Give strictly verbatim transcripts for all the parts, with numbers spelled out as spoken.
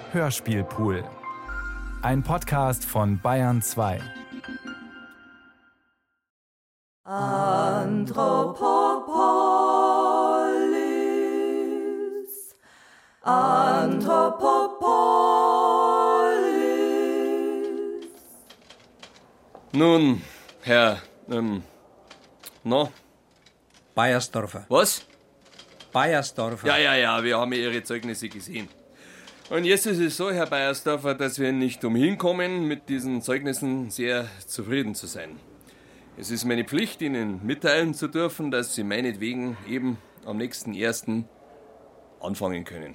Hörspielpool. Ein Podcast von Bayern zwei. Anthropopolis, Anthropopolis. Nun, Herr, ähm, no? Baiersdorfer. Was? Baiersdorfer. Ja, ja, ja, wir haben ja Ihre Zeugnisse gesehen. Und jetzt ist es so, Herr Baiersdorfer, dass wir nicht umhin kommen, mit diesen Zeugnissen sehr zufrieden zu sein. Es ist meine Pflicht, Ihnen mitteilen zu dürfen, dass Sie meinetwegen eben am nächsten ersten anfangen können.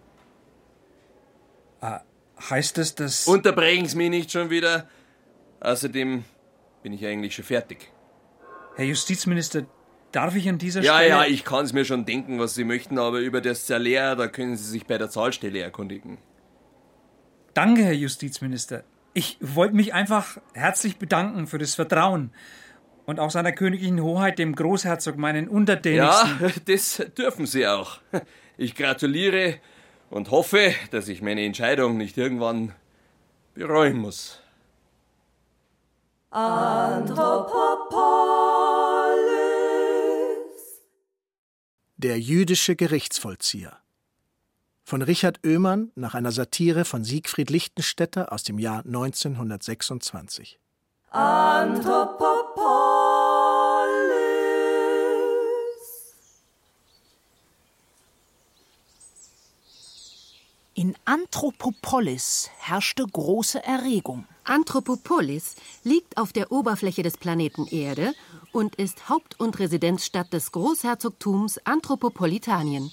Ah, heißt es, dass... Unterbrechen Sie mich nicht schon wieder. Außerdem bin ich eigentlich schon fertig. Herr Justizminister, darf ich an dieser Ja, Stelle... ja, ich kann es mir schon denken, was Sie möchten, aber über das Salär, da können Sie sich bei der Zahlstelle erkundigen. Danke, Herr Justizminister. Ich wollte mich einfach herzlich bedanken für das Vertrauen und auch seiner königlichen Hoheit, dem Großherzog, meinen Untertänigsten. Ja, das dürfen Sie auch. Ich gratuliere und hoffe, dass ich meine Entscheidung nicht irgendwann bereuen muss. Anthropopolis. Der jüdische Gerichtsvollzieher von Richard Oehrmann nach einer Satire von Siegfried Lichtenstädter aus dem Jahr neunzehnhundertsechsundzwanzig. Anthropopolis. In Anthropopolis herrschte große Erregung. Anthropopolis liegt auf der Oberfläche des Planeten Erde und ist Haupt- und Residenzstadt des Großherzogtums Anthropopolitanien.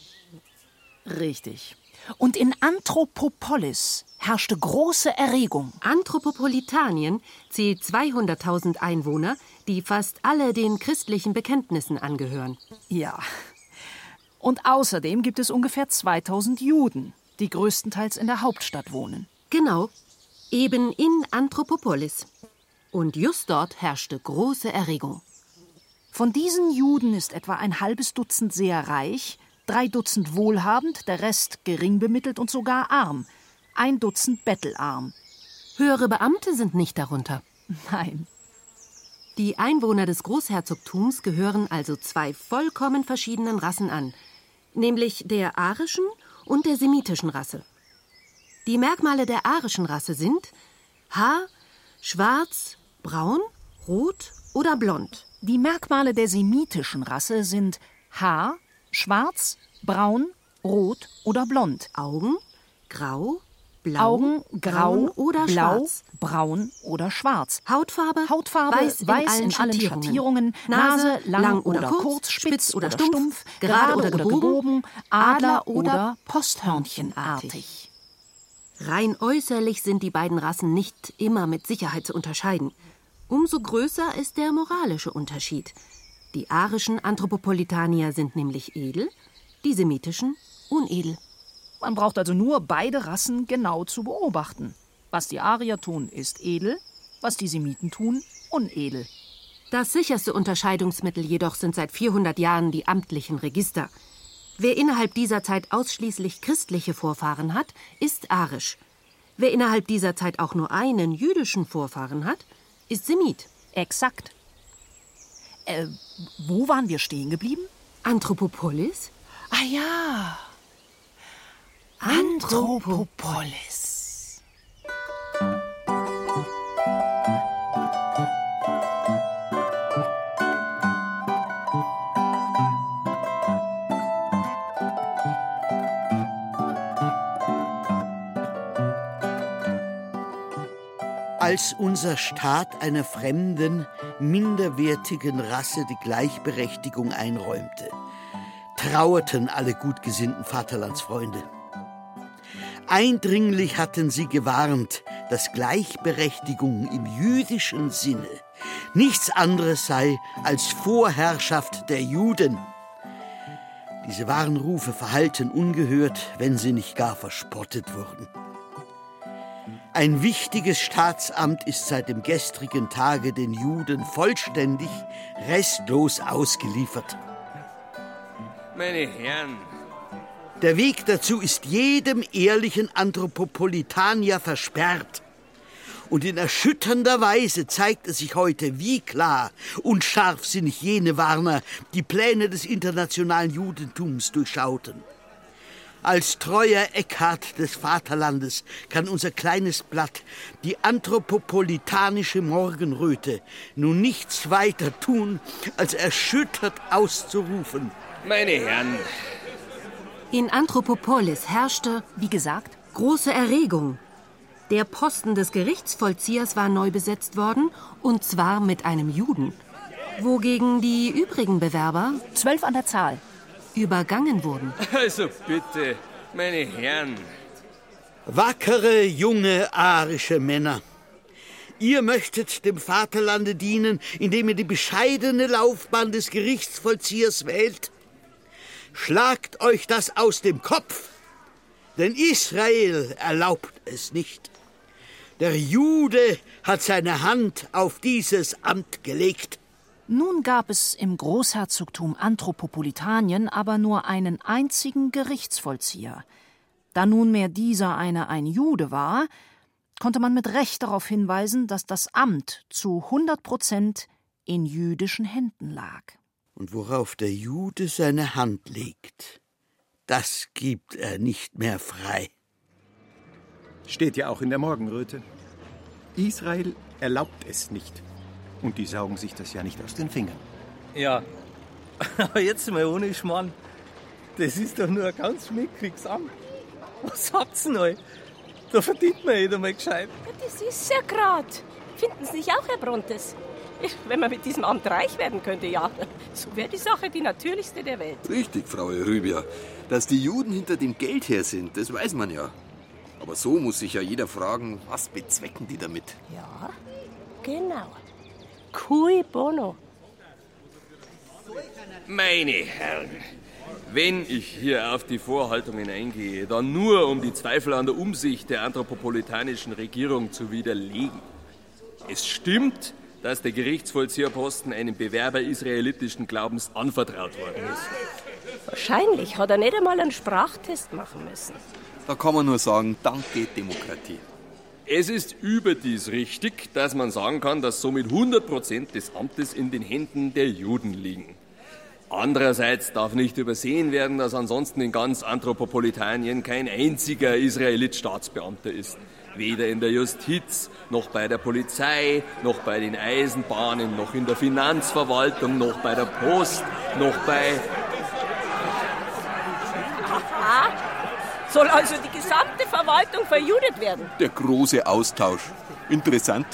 Richtig. Und in Anthropopolis herrschte große Erregung. Anthropopolitanien zählt zweihunderttausend Einwohner, die fast alle den christlichen Bekenntnissen angehören. Ja. Und außerdem gibt es ungefähr zweitausend Juden, die größtenteils in der Hauptstadt wohnen. Genau, eben in Anthropopolis. Und just dort herrschte große Erregung. Von diesen Juden ist etwa ein halbes Dutzend sehr reich, drei Dutzend wohlhabend, der Rest gering bemittelt und sogar arm. Ein Dutzend bettelarm. Höhere Beamte sind nicht darunter. Nein. Die Einwohner des Großherzogtums gehören also zwei vollkommen verschiedenen Rassen an, nämlich der arischen und der semitischen Rasse. Die Merkmale der arischen Rasse sind Haar, schwarz, braun, rot oder blond. Die Merkmale der semitischen Rasse sind Haar, schwarz, braun, rot oder blond. Augen, grau, blau, Augen, grau braun oder blau, schwarz. braun oder schwarz. Hautfarbe, Hautfarbe weiß in, weiß allen, in allen Schattierungen. Schattierungen. Nase, Nase lang, lang oder, oder kurz, kurz, spitz oder stumpf, stumpf, gerade gerade oder oder gebogen, gebogen, Adler oder oder Posthörnchenartig. Rein äußerlich sind die beiden Rassen nicht immer mit Sicherheit zu unterscheiden. Umso größer ist der moralische Unterschied. Die arischen Anthropopolitanier sind nämlich edel, die semitischen unedel. Man braucht also nur beide Rassen genau zu beobachten. Was die Arier tun, ist edel, was die Semiten tun, unedel. Das sicherste Unterscheidungsmittel jedoch sind seit vierhundert Jahren die amtlichen Register. Wer innerhalb dieser Zeit ausschließlich christliche Vorfahren hat, ist arisch. Wer innerhalb dieser Zeit auch nur einen jüdischen Vorfahren hat, ist Semit. Exakt. Äh, wo waren wir stehen geblieben? Anthropopolis? Ah ja. Anthropopolis. Als unser Staat einer fremden, minderwertigen Rasse die Gleichberechtigung einräumte, trauerten alle gut gesinnten Vaterlandsfreunde. Eindringlich hatten sie gewarnt, dass Gleichberechtigung im jüdischen Sinne nichts anderes sei als Vorherrschaft der Juden. Diese Warnrufe verhallten ungehört, wenn sie nicht gar verspottet wurden. Ein wichtiges Staatsamt ist seit dem gestrigen Tage den Juden vollständig, restlos ausgeliefert. Meine Herren, Der Weg dazu ist jedem ehrlichen Anthropopolitanier versperrt. Und in erschütternder Weise zeigt es sich heute, wie klar und scharfsinnig jene Warner die Pläne des internationalen Judentums durchschauten. Als treuer Eckhard des Vaterlandes kann unser kleines Blatt, die anthropopolitanische Morgenröte, nun nichts weiter tun, als erschüttert auszurufen: Meine Herren, in Anthropopolis herrschte, wie gesagt, große Erregung. Der Posten des Gerichtsvollziehers war neu besetzt worden, und zwar mit einem Juden. Wogegen die übrigen Bewerber, Zwölf an der Zahl, übergangen wurden. also bitte, meine Herren. Wackere, junge, arische Männer, ihr möchtet dem Vaterlande dienen, indem ihr die bescheidene Laufbahn des Gerichtsvollziehers wählt? Schlagt euch das aus dem Kopf, denn Israel erlaubt es nicht. Der Jude hat seine Hand auf dieses Amt gelegt. Nun gab es im Großherzogtum Anthropopolitanien aber nur einen einzigen Gerichtsvollzieher. Da nunmehr dieser eine ein Jude war, konnte man mit Recht darauf hinweisen, dass das Amt zu hundert Prozent in jüdischen Händen lag. Und worauf der Jude seine Hand legt, das gibt er nicht mehr frei. Steht ja auch in der Morgenröte. Israel erlaubt es nicht. Und die saugen sich das ja nicht aus den Fingern. Ja, aber jetzt mal ohne Schmarrn. Das ist doch nur ein ganz mickriges Amt. Was habt's denn euch? Da verdient man jeder mal gescheit. Ja, das ist ja grad. Finden Sie nicht auch, Herr Brontes? Wenn man mit diesem Amt reich werden könnte, ja, so wäre die Sache die natürlichste der Welt. Richtig, Frau Rübia. Dass die Juden hinter dem Geld her sind, das weiß man ja. Aber so muss sich ja jeder fragen, was bezwecken die damit? Ja, genau. Cui bono. Meine Herren, wenn ich hier auf die Vorhaltungen eingehe, dann nur, um die Zweifel an der Umsicht der anthropopolitanischen Regierung zu widerlegen. Es stimmt, dass der Gerichtsvollzieherposten einem Bewerber israelitischen Glaubens anvertraut worden ist. Wahrscheinlich hat er nicht einmal einen Sprachtest machen müssen. Da kann man nur sagen, danke Demokratie. Es ist überdies richtig, dass man sagen kann, dass somit hundert Prozent des Amtes in den Händen der Juden liegen. Andererseits darf nicht übersehen werden, dass ansonsten in ganz Anthropopolitanien kein einziger Israelit Staatsbeamter ist. Weder in der Justiz, noch bei der Polizei, noch bei den Eisenbahnen, noch in der Finanzverwaltung, noch bei der Post, noch bei... Aha. Soll also die gesamte Verwaltung verjudet werden? Der große Austausch. Interessant.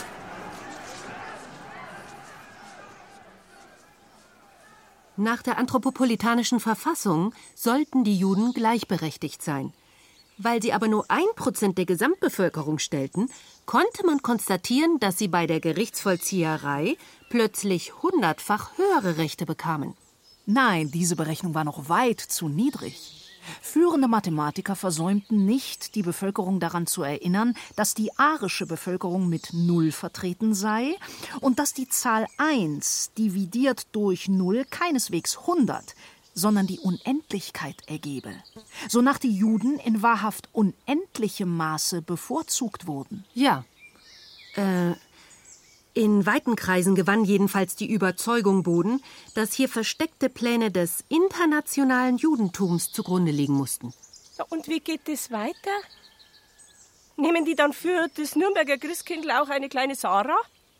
Nach der anthropopolitanischen Verfassung sollten die Juden gleichberechtigt sein. Weil sie aber nur ein Prozent der Gesamtbevölkerung stellten, konnte man konstatieren, dass sie bei der Gerichtsvollzieherei plötzlich hundertfach höhere Rechte bekamen. Nein, diese Berechnung war noch weit zu niedrig. Führende Mathematiker versäumten nicht, die Bevölkerung daran zu erinnern, dass die arische Bevölkerung mit Null vertreten sei und dass die Zahl eins dividiert durch Null keineswegs hundert, sondern die Unendlichkeit ergebe, sonach die Juden in wahrhaft unendlichem Maße bevorzugt wurden. Ja, äh, in weiten Kreisen gewann jedenfalls die Überzeugung Boden, dass hier versteckte Pläne des internationalen Judentums zugrunde liegen mussten. Ja, und wie geht es weiter? Nehmen die dann für das Nürnberger Christkindl auch eine kleine Sarah?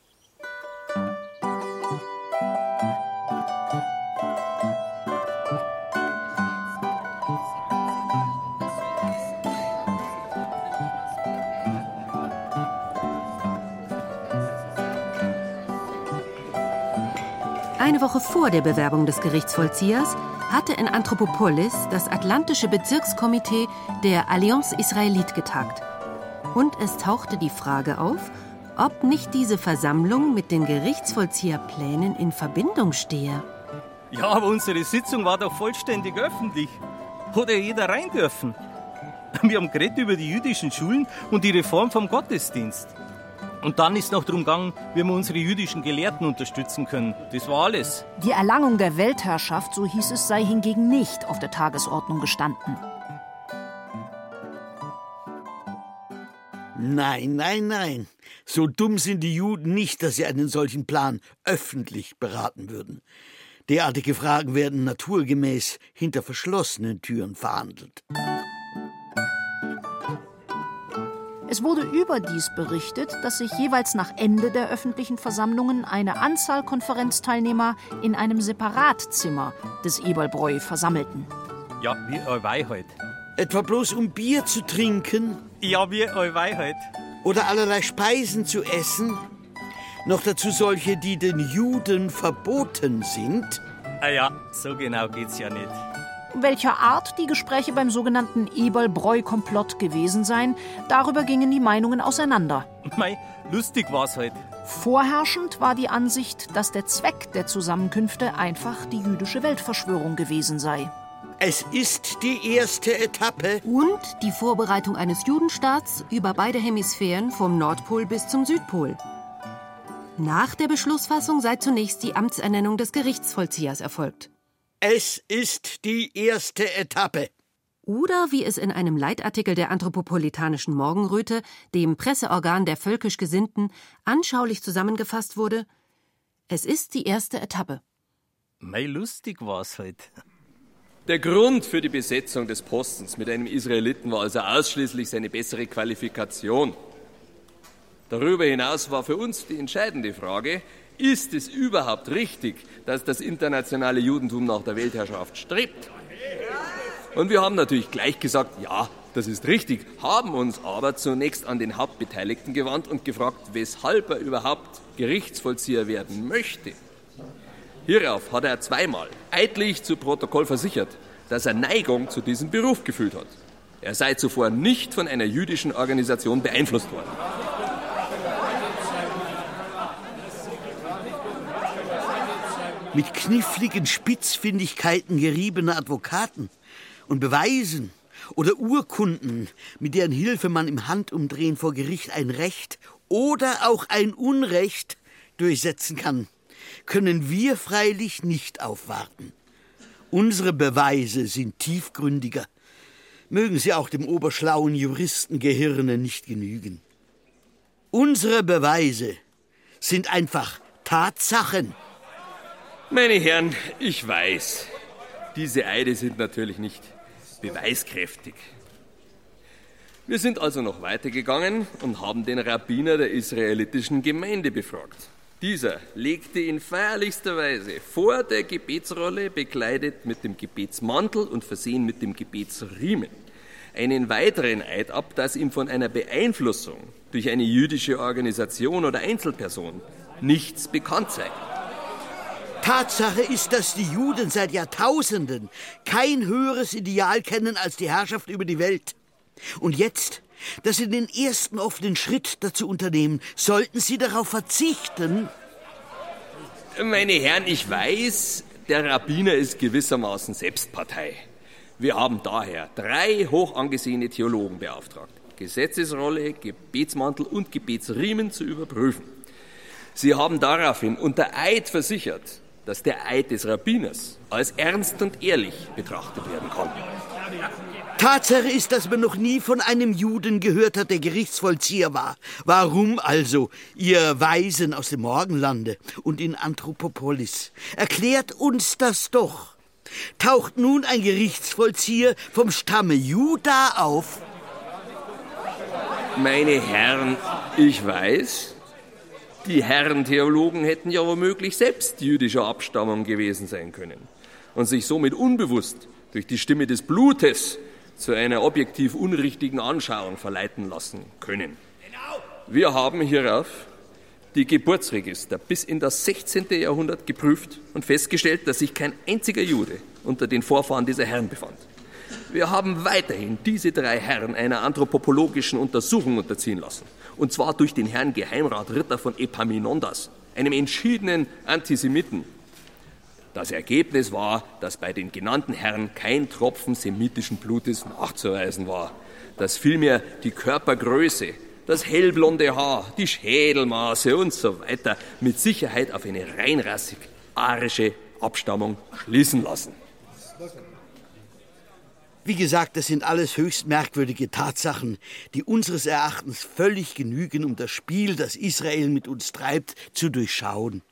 Eine Woche vor der Bewerbung des Gerichtsvollziehers hatte in Anthropopolis das Atlantische Bezirkskomitee der Allianz Israélite getagt. Und es tauchte die Frage auf, ob nicht diese Versammlung mit den Gerichtsvollzieherplänen in Verbindung stehe. Ja, aber unsere Sitzung war doch vollständig öffentlich. Hat ja jeder rein dürfen. Wir haben geredet über die jüdischen Schulen und die Reform vom Gottesdienst. Und dann ist noch darum gegangen, wie wir unsere jüdischen Gelehrten unterstützen können. Das war alles. Die Erlangung der Weltherrschaft, so hieß es, sei hingegen nicht auf der Tagesordnung gestanden. Nein, nein, nein. So dumm sind die Juden nicht, dass sie einen solchen Plan öffentlich beraten würden. Derartige Fragen werden naturgemäß hinter verschlossenen Türen verhandelt. Es wurde überdies berichtet, dass sich jeweils nach Ende der öffentlichen Versammlungen eine Anzahl Konferenzteilnehmer in einem Separatzimmer des Eberlbräu versammelten. Ja, wie Euwei halt. Etwa bloß um Bier zu trinken? Ja, wie Euwei halt. Oder allerlei Speisen zu essen? Noch dazu solche, die den Juden verboten sind? Ah ja, so genau geht's ja nicht. Welcher Art die Gespräche beim sogenannten Eberlbräu-Komplott gewesen seien, darüber gingen die Meinungen auseinander. Mei, lustig war's halt. Vorherrschend war die Ansicht, dass der Zweck der Zusammenkünfte einfach die jüdische Weltverschwörung gewesen sei. Es ist die erste Etappe. Und die Vorbereitung eines Judenstaats über beide Hemisphären vom Nordpol bis zum Südpol. Nach der Beschlussfassung sei zunächst die Amtsernennung des Gerichtsvollziehers erfolgt. Es ist die erste Etappe. Oder, wie es in einem Leitartikel der Anthropopolitanischen Morgenröte, dem Presseorgan der völkisch Gesinnten, anschaulich zusammengefasst wurde: Es ist die erste Etappe. Mei, lustig war's halt. Der Grund für die Besetzung des Postens mit einem Israeliten war also ausschließlich seine bessere Qualifikation. Darüber hinaus war für uns die entscheidende Frage: Ist es überhaupt richtig, dass das internationale Judentum nach der Weltherrschaft strebt? Und wir haben natürlich gleich gesagt, ja, das ist richtig, haben uns aber zunächst an den Hauptbeteiligten gewandt und gefragt, weshalb er überhaupt Gerichtsvollzieher werden möchte. Hierauf hat er zweimal eidlich zu Protokoll versichert, dass er Neigung zu diesem Beruf gefühlt hat. Er sei zuvor nicht von einer jüdischen Organisation beeinflusst worden. Mit kniffligen Spitzfindigkeiten geriebener Advokaten und Beweisen oder Urkunden, mit deren Hilfe man im Handumdrehen vor Gericht ein Recht oder auch ein Unrecht durchsetzen kann, können wir freilich nicht aufwarten. Unsere Beweise sind tiefgründiger, mögen sie auch dem oberschlauen Juristengehirne nicht genügen. Unsere Beweise sind einfach Tatsachen. Meine Herren, ich weiß, diese Eide sind natürlich nicht beweiskräftig. Wir sind also noch weitergegangen und haben den Rabbiner der israelitischen Gemeinde befragt. Dieser legte in feierlichster Weise vor der Gebetsrolle, bekleidet mit dem Gebetsmantel und versehen mit dem Gebetsriemen, einen weiteren Eid ab, dass ihm von einer Beeinflussung durch eine jüdische Organisation oder Einzelperson nichts bekannt sei. Tatsache ist, dass die Juden seit Jahrtausenden kein höheres Ideal kennen als die Herrschaft über die Welt. Und jetzt, dass sie den ersten offenen Schritt dazu unternehmen, sollten sie darauf verzichten? Meine Herren, ich weiß, der Rabbiner ist gewissermaßen Selbstpartei. Wir haben daher drei hoch angesehene Theologen beauftragt, Gesetzesrolle, Gebetsmantel und Gebetsriemen zu überprüfen. Sie haben daraufhin unter Eid versichert, dass der Eid des Rabbiners als ernst und ehrlich betrachtet werden kann. Tatsache ist, dass man noch nie von einem Juden gehört hat, der Gerichtsvollzieher war. Warum also, ihr Weisen aus dem Morgenlande und in Anthropopolis? Erklärt uns das doch. Taucht nun ein Gerichtsvollzieher vom Stamme Juda auf? Meine Herren, ich weiß, die Herren Theologen hätten ja womöglich selbst jüdischer Abstammung gewesen sein können und sich somit unbewusst durch die Stimme des Blutes zu einer objektiv unrichtigen Anschauung verleiten lassen können. Wir haben hierauf die Geburtsregister bis in das sechzehnte Jahrhundert geprüft und festgestellt, dass sich kein einziger Jude unter den Vorfahren dieser Herren befand. Wir haben weiterhin diese drei Herren einer anthropologischen Untersuchung unterziehen lassen. Und zwar durch den Herrn Geheimrat Ritter von Epaminondas, einem entschiedenen Antisemiten. Das Ergebnis war, dass bei den genannten Herren kein Tropfen semitischen Blutes nachzuweisen war, dass vielmehr die Körpergröße, das hellblonde Haar, die Schädelmaße und so weiter mit Sicherheit auf eine reinrassig arische Abstammung schließen lassen. Wie gesagt, das sind alles höchst merkwürdige Tatsachen, die unseres Erachtens völlig genügen, um das Spiel, das Israel mit uns treibt, zu durchschauen.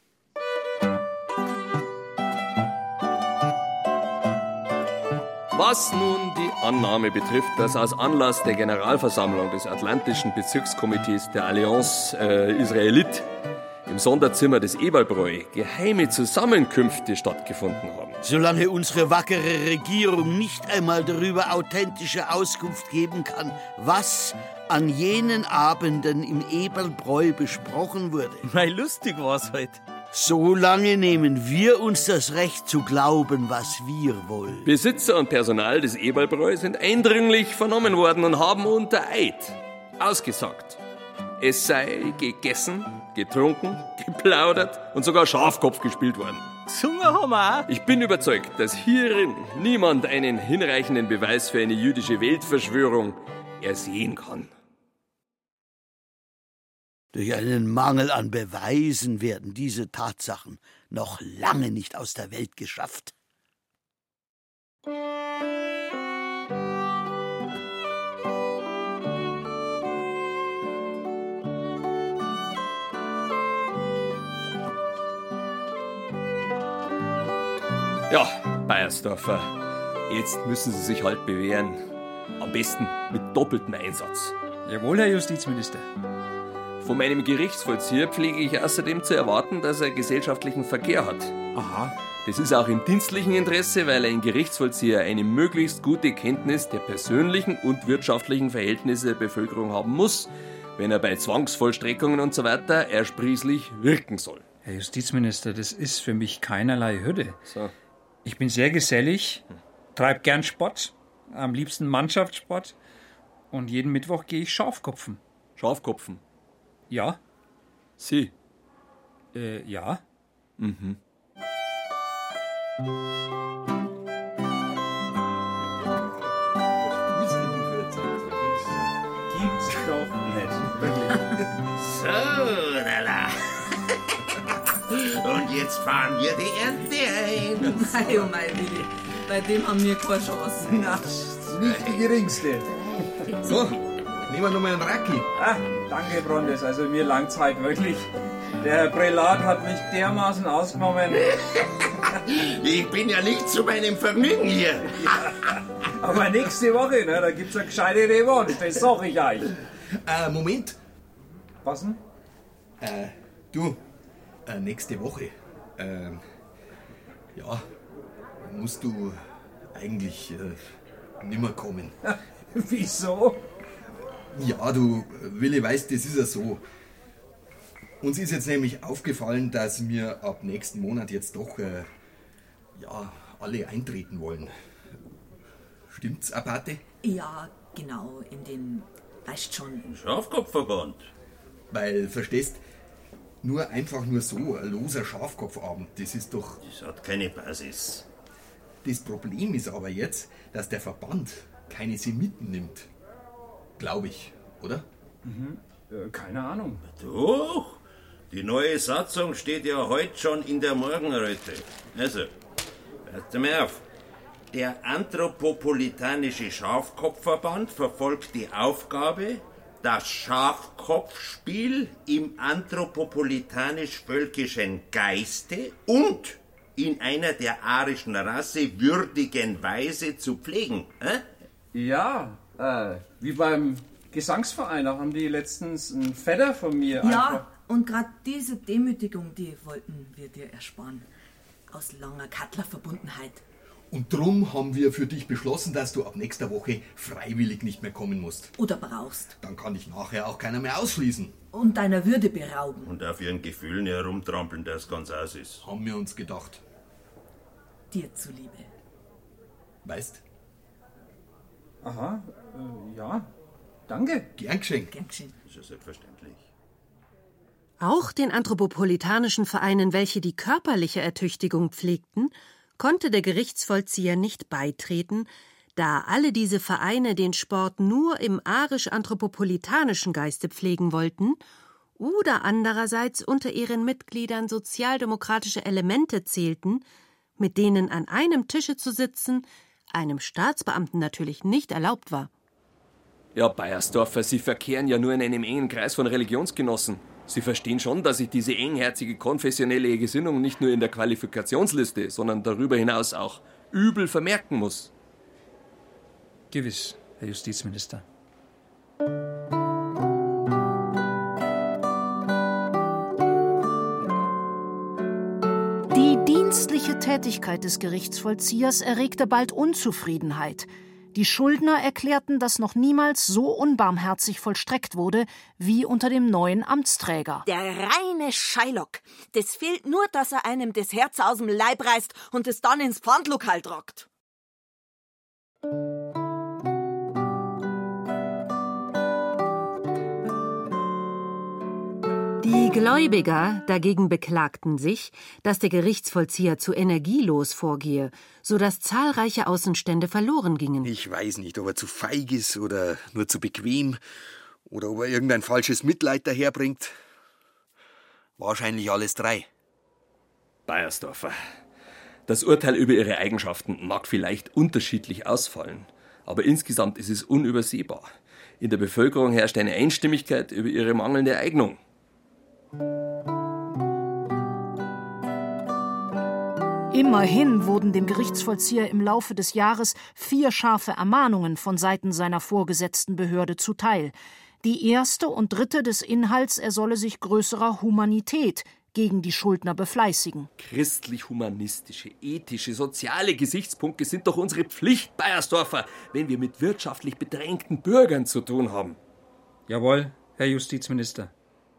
Was nun die Annahme betrifft, dass aus Anlass der Generalversammlung des Atlantischen Bezirkskomitees der Allianz äh, Israelite im Sonderzimmer des Eberlbräu geheime Zusammenkünfte stattgefunden haben. Solange unsere wackere Regierung nicht einmal darüber authentische Auskunft geben kann, was an jenen Abenden im Eberlbräu besprochen wurde. Mei, lustig war's halt. Solange nehmen wir uns das Recht zu glauben, was wir wollen. Besitzer und Personal des Eberlbräu sind eindringlich vernommen worden und haben unter Eid ausgesagt, es sei gegessen, getrunken, geplaudert und sogar Schafkopf gespielt worden. Gesungen haben wir auch. Ich bin überzeugt, dass hierin niemand einen hinreichenden Beweis für eine jüdische Weltverschwörung ersehen kann. Durch einen Mangel an Beweisen werden diese Tatsachen noch lange nicht aus der Welt geschafft. Ja, Beiersdorfer, jetzt müssen Sie sich halt bewähren. Am besten mit doppeltem Einsatz. Jawohl, Herr Justizminister. Von meinem Gerichtsvollzieher pflege ich außerdem zu erwarten, dass er gesellschaftlichen Verkehr hat. Aha. Das ist auch im dienstlichen Interesse, weil ein Gerichtsvollzieher eine möglichst gute Kenntnis der persönlichen und wirtschaftlichen Verhältnisse der Bevölkerung haben muss, wenn er bei Zwangsvollstreckungen und so weiter ersprießlich wirken soll. Herr Justizminister, das ist für mich keinerlei Hürde. So. Ich bin sehr gesellig, treib gern Sport, am liebsten Mannschaftssport und jeden Mittwoch gehe ich Schafkopfen. Schafkopfen? Ja. Sie? Äh, ja. Mhm. Gibt's doch nicht. So, lala. Und jetzt fahren wir die Ernte ein. Mei, oh mei, Willi. Bei dem haben wir keine Chance. Na, nicht die geringste. So, nehmen wir nochmal einen Racki. Ah, danke, Brondes. Also mir langt's halt wirklich. Der Herr Prälat hat mich dermaßen ausgenommen. Ich bin ja nicht zu meinem Vergnügen hier. Ja, aber nächste Woche, ne, da gibt's eine gescheite Revanche, das sag ich euch. Äh, Moment. Was denn? Äh, du, äh, nächste Woche, äh, ja, musst du eigentlich äh, nimmer kommen. Wieso? Ja, du, Willi, weißt, das ist ja so. Uns ist jetzt nämlich aufgefallen, dass wir ab nächsten Monat jetzt doch, äh, ja, alle eintreten wollen. Stimmt's, Abate? Ja, genau, in den, weißt schon... Schafkopfverband. Weil, verstehst, nur einfach nur so, ein loser Schafkopfabend, das ist doch... Das hat keine Basis. Das Problem ist aber jetzt, dass der Verband keine Semiten nimmt. Glaube ich, oder? Mhm. Äh, keine Ahnung. Doch, die neue Satzung steht ja heute schon in der Morgenröte. Also, hört mal auf. Der Anthropopolitanische Schafkopfverband verfolgt die Aufgabe, das Schafkopfspiel im anthropopolitanisch-völkischen Geiste und in einer der arischen Rasse würdigen Weise zu pflegen. Äh? Ja, äh, wie beim Gesangsverein, da haben die letztens einen Vetter von mir einfach... Ja, und gerade diese Demütigung, die wollten wir dir ersparen. Aus langer Kattlerverbundenheit. Und drum haben wir für dich beschlossen, dass du ab nächster Woche freiwillig nicht mehr kommen musst. Oder brauchst. Dann kann dich nachher auch keiner mehr ausschließen. Und deiner Würde berauben. Und auf ihren Gefühlen herumtrampeln, dass ganz aus ist. Haben wir uns gedacht. Dir zuliebe. Weißt? Aha, äh, ja. Danke. Gern geschenkt. Gern geschenkt. Das ist ja selbstverständlich. Auch den anthropopolitanischen Vereinen, welche die körperliche Ertüchtigung pflegten, konnte der Gerichtsvollzieher nicht beitreten, da alle diese Vereine den Sport nur im arisch-anthropopolitanischen Geiste pflegen wollten oder andererseits unter ihren Mitgliedern sozialdemokratische Elemente zählten, mit denen an einem Tische zu sitzen einem Staatsbeamten natürlich nicht erlaubt war. Ja, Beiersdorfer, Sie verkehren ja nur in einem engen Kreis von Religionsgenossen. Sie verstehen schon, dass ich diese engherzige konfessionelle Gesinnung nicht nur in der Qualifikationsliste, sondern darüber hinaus auch übel vermerken muss. Gewiss, Herr Justizminister. Die dienstliche Tätigkeit des Gerichtsvollziehers erregte bald Unzufriedenheit. Die Schuldner erklärten, dass noch niemals so unbarmherzig vollstreckt wurde wie unter dem neuen Amtsträger. Der reine Shylock. Das fehlt nur, dass er einem das Herz aus dem Leib reißt und es dann ins Pfandlokal tragt. Die Gläubiger dagegen beklagten sich, dass der Gerichtsvollzieher zu energielos vorgehe, sodass zahlreiche Außenstände verloren gingen. Ich weiß nicht, ob er zu feig ist oder nur zu bequem oder ob er irgendein falsches Mitleid daherbringt. Wahrscheinlich alles drei. Beiersdorfer, das Urteil über Ihre Eigenschaften mag vielleicht unterschiedlich ausfallen, aber insgesamt ist es unübersehbar. In der Bevölkerung herrscht eine Einstimmigkeit über Ihre mangelnde Eignung. Immerhin wurden dem Gerichtsvollzieher im Laufe des Jahres vier scharfe Ermahnungen von Seiten seiner vorgesetzten Behörde zuteil. Die erste und dritte des Inhalts, er solle sich größerer Humanität gegen die Schuldner befleißigen. Christlich-humanistische, ethische, soziale Gesichtspunkte sind doch unsere Pflicht, Beiersdorfer, wenn wir mit wirtschaftlich bedrängten Bürgern zu tun haben. Jawohl, Herr Justizminister.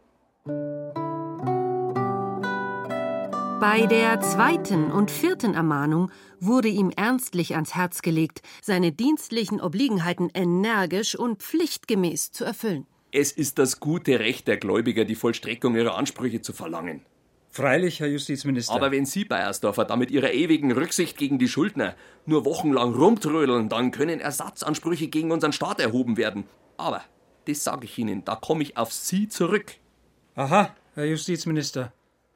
Bei der zweiten und vierten Ermahnung wurde ihm ernstlich ans Herz gelegt, seine dienstlichen Obliegenheiten energisch und pflichtgemäß zu erfüllen. Es ist das gute Recht der Gläubiger, die Vollstreckung ihrer Ansprüche zu verlangen. Freilich, Herr Justizminister. Aber wenn Sie, Beiersdorfer, da mit Ihrer ewigen Rücksicht gegen die Schuldner nur wochenlang rumtrödeln, dann können Ersatzansprüche gegen unseren Staat erhoben werden. Aber, das sage ich Ihnen, da komme ich auf Sie zurück. Aha, Herr Justizminister.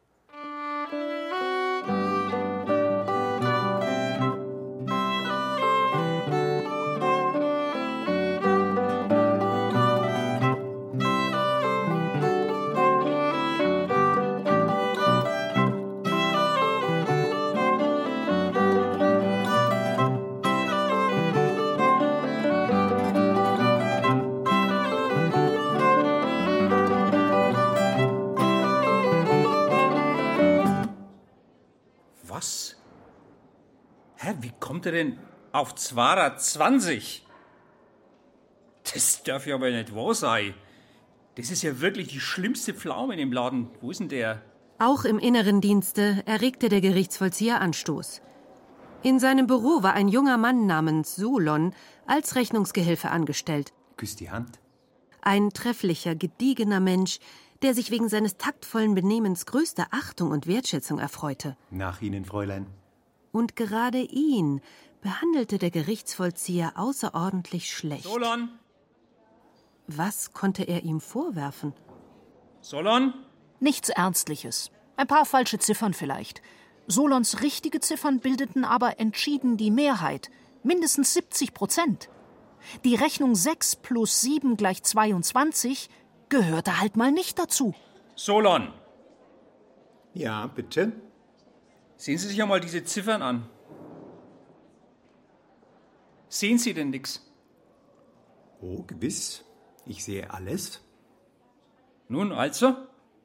Was? Hä, wie kommt er denn auf zweihundertzwanzig? Das darf ja aber nicht wahr sein. Das ist ja wirklich die schlimmste Pflaume in dem Laden. Wo ist denn der? Auch im inneren Dienste erregte der Gerichtsvollzieher Anstoß. In seinem Büro war ein junger Mann namens Solon als Rechnungsgehilfe angestellt. Küss die Hand. Ein trefflicher, gediegener Mensch, der sich wegen seines taktvollen Benehmens größter Achtung und Wertschätzung erfreute. Nach Ihnen, Fräulein. Und gerade ihn behandelte der Gerichtsvollzieher außerordentlich schlecht. Solon! Was konnte er ihm vorwerfen? Solon? Nichts Ernstliches. Ein paar falsche Ziffern vielleicht. Solons richtige Ziffern bildeten aber entschieden die Mehrheit. Mindestens siebzig Prozent. Die Rechnung sechs plus sieben gleich zweiundzwanzig gehörte halt mal nicht dazu. Solon! Ja, bitte? Sehen Sie sich einmal diese Ziffern an. Sehen Sie denn nix? Oh, gewiss. Ich sehe alles. Nun, also?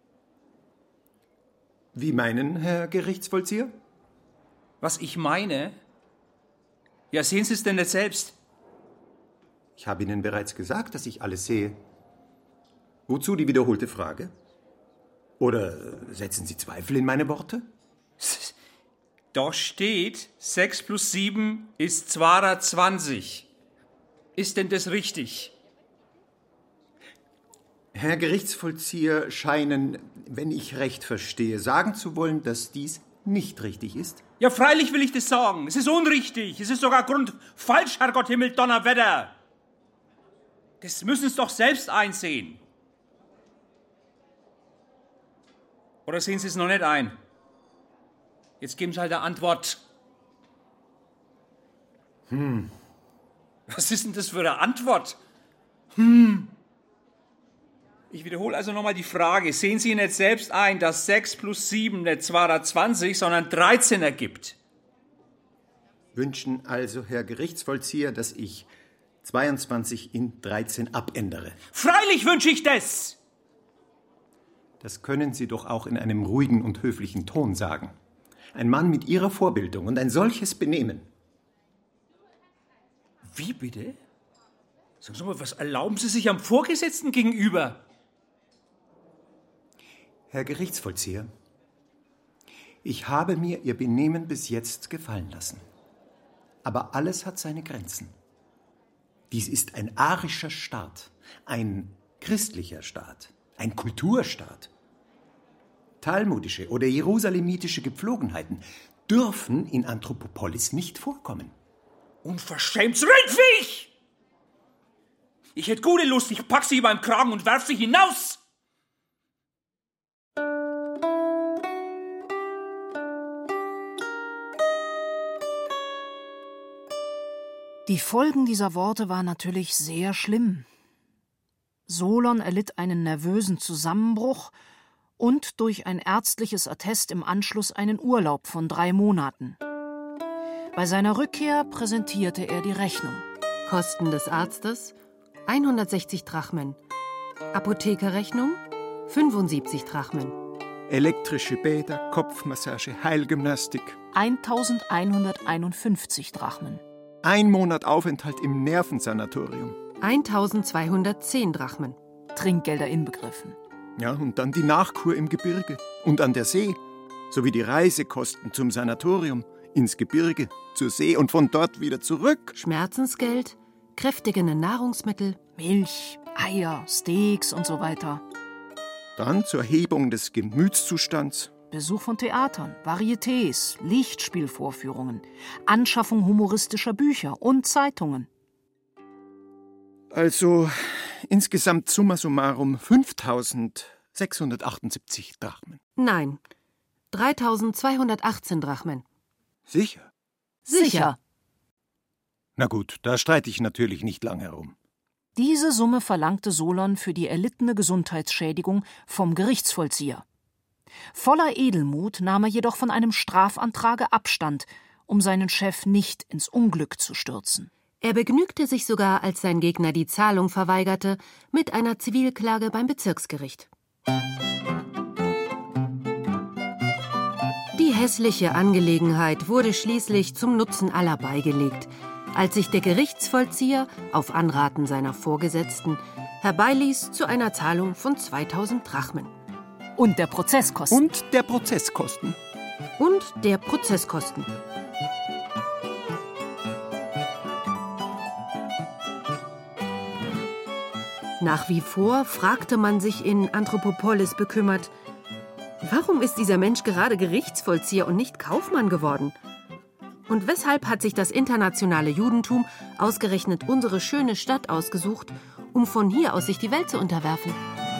Wie meinen, Herr Gerichtsvollzieher? Was ich meine? Ja, sehen Sie es denn nicht selbst? Ich habe Ihnen bereits gesagt, dass ich alles sehe. Wozu die wiederholte Frage? Oder setzen Sie Zweifel in meine Worte? Da steht, sechs plus sieben ist zweihundertzwanzig. Ist denn das richtig? Herr Gerichtsvollzieher scheinen, wenn ich recht verstehe, sagen zu wollen, dass dies nicht richtig ist. Ja, freilich will ich das sagen. Es ist unrichtig. Es ist sogar grundfalsch, Herrgott Himmel, Donnerwetter. Das müssen Sie doch selbst einsehen. Oder sehen Sie es noch nicht ein? Jetzt geben Sie halt eine Antwort. Hm. Was ist denn das für eine Antwort? Hm. Ich wiederhole also nochmal die Frage. Sehen Sie nicht selbst ein, dass sechs plus sieben nicht zweihundertzwanzig, sondern dreizehn ergibt? Wünschen also, Herr Gerichtsvollzieher, dass ich zweiundzwanzig in dreizehn abändere? Freilich wünsche ich das! Das können Sie doch auch in einem ruhigen und höflichen Ton sagen. Ein Mann mit Ihrer Vorbildung und ein solches Benehmen. Wie bitte? Sagen Sie mal, was erlauben Sie sich am Vorgesetzten gegenüber? Herr Gerichtsvollzieher, ich habe mir Ihr Benehmen bis jetzt gefallen lassen. Aber alles hat seine Grenzen. Dies ist ein arischer Staat, ein christlicher Staat, ein Kulturstaat. Talmudische oder jerusalemitische Gepflogenheiten dürfen in Anthropopolis nicht vorkommen. Unverschämtes Rindviech! Ich hätte gute Lust, ich pack sie beim Kragen und werf sie hinaus! Die Folgen dieser Worte waren natürlich sehr schlimm. Solon erlitt einen nervösen Zusammenbruch und durch ein ärztliches Attest im Anschluss einen Urlaub von drei Monaten. Bei seiner Rückkehr präsentierte er die Rechnung. Kosten des Arztes hundertsechzig Drachmen. Apothekerrechnung fünfundsiebzig Drachmen. Elektrische Bäder, Kopfmassage, Heilgymnastik. eintausendeinhunderteinundfünfzig Drachmen. Ein Monat Aufenthalt im Nervensanatorium. eintausendzweihundertzehn Drachmen. Trinkgelder inbegriffen. Ja, und dann die Nachkur im Gebirge und an der See, sowie die Reisekosten zum Sanatorium, ins Gebirge, zur See und von dort wieder zurück. Schmerzensgeld, kräftigende Nahrungsmittel, Milch, Eier, Steaks und so weiter. Dann zur Hebung des Gemütszustands. Besuch von Theatern, Varietés, Lichtspielvorführungen, Anschaffung humoristischer Bücher und Zeitungen. Also insgesamt summa summarum fünftausendsechshundertachtundsiebzig Drachmen. Nein, dreitausendzweihundertachtzehn Drachmen. Sicher? Sicher. Na gut, da streite ich natürlich nicht lang herum. Diese Summe verlangte Solon für die erlittene Gesundheitsschädigung vom Gerichtsvollzieher. Voller Edelmut nahm er jedoch von einem Strafantrage Abstand, um seinen Chef nicht ins Unglück zu stürzen. Er begnügte sich sogar, als sein Gegner die Zahlung verweigerte, mit einer Zivilklage beim Bezirksgericht. Die hässliche Angelegenheit wurde schließlich zum Nutzen aller beigelegt, als sich der Gerichtsvollzieher auf Anraten seiner Vorgesetzten herbeiließ zu einer Zahlung von zweitausend Drachmen. Und der Prozesskosten. Und der Prozesskosten. Und der Prozesskosten. Nach wie vor fragte man sich in Anthropopolis bekümmert, warum ist dieser Mensch gerade Gerichtsvollzieher und nicht Kaufmann geworden? Und weshalb hat sich das internationale Judentum ausgerechnet unsere schöne Stadt ausgesucht, um von hier aus sich die Welt zu unterwerfen?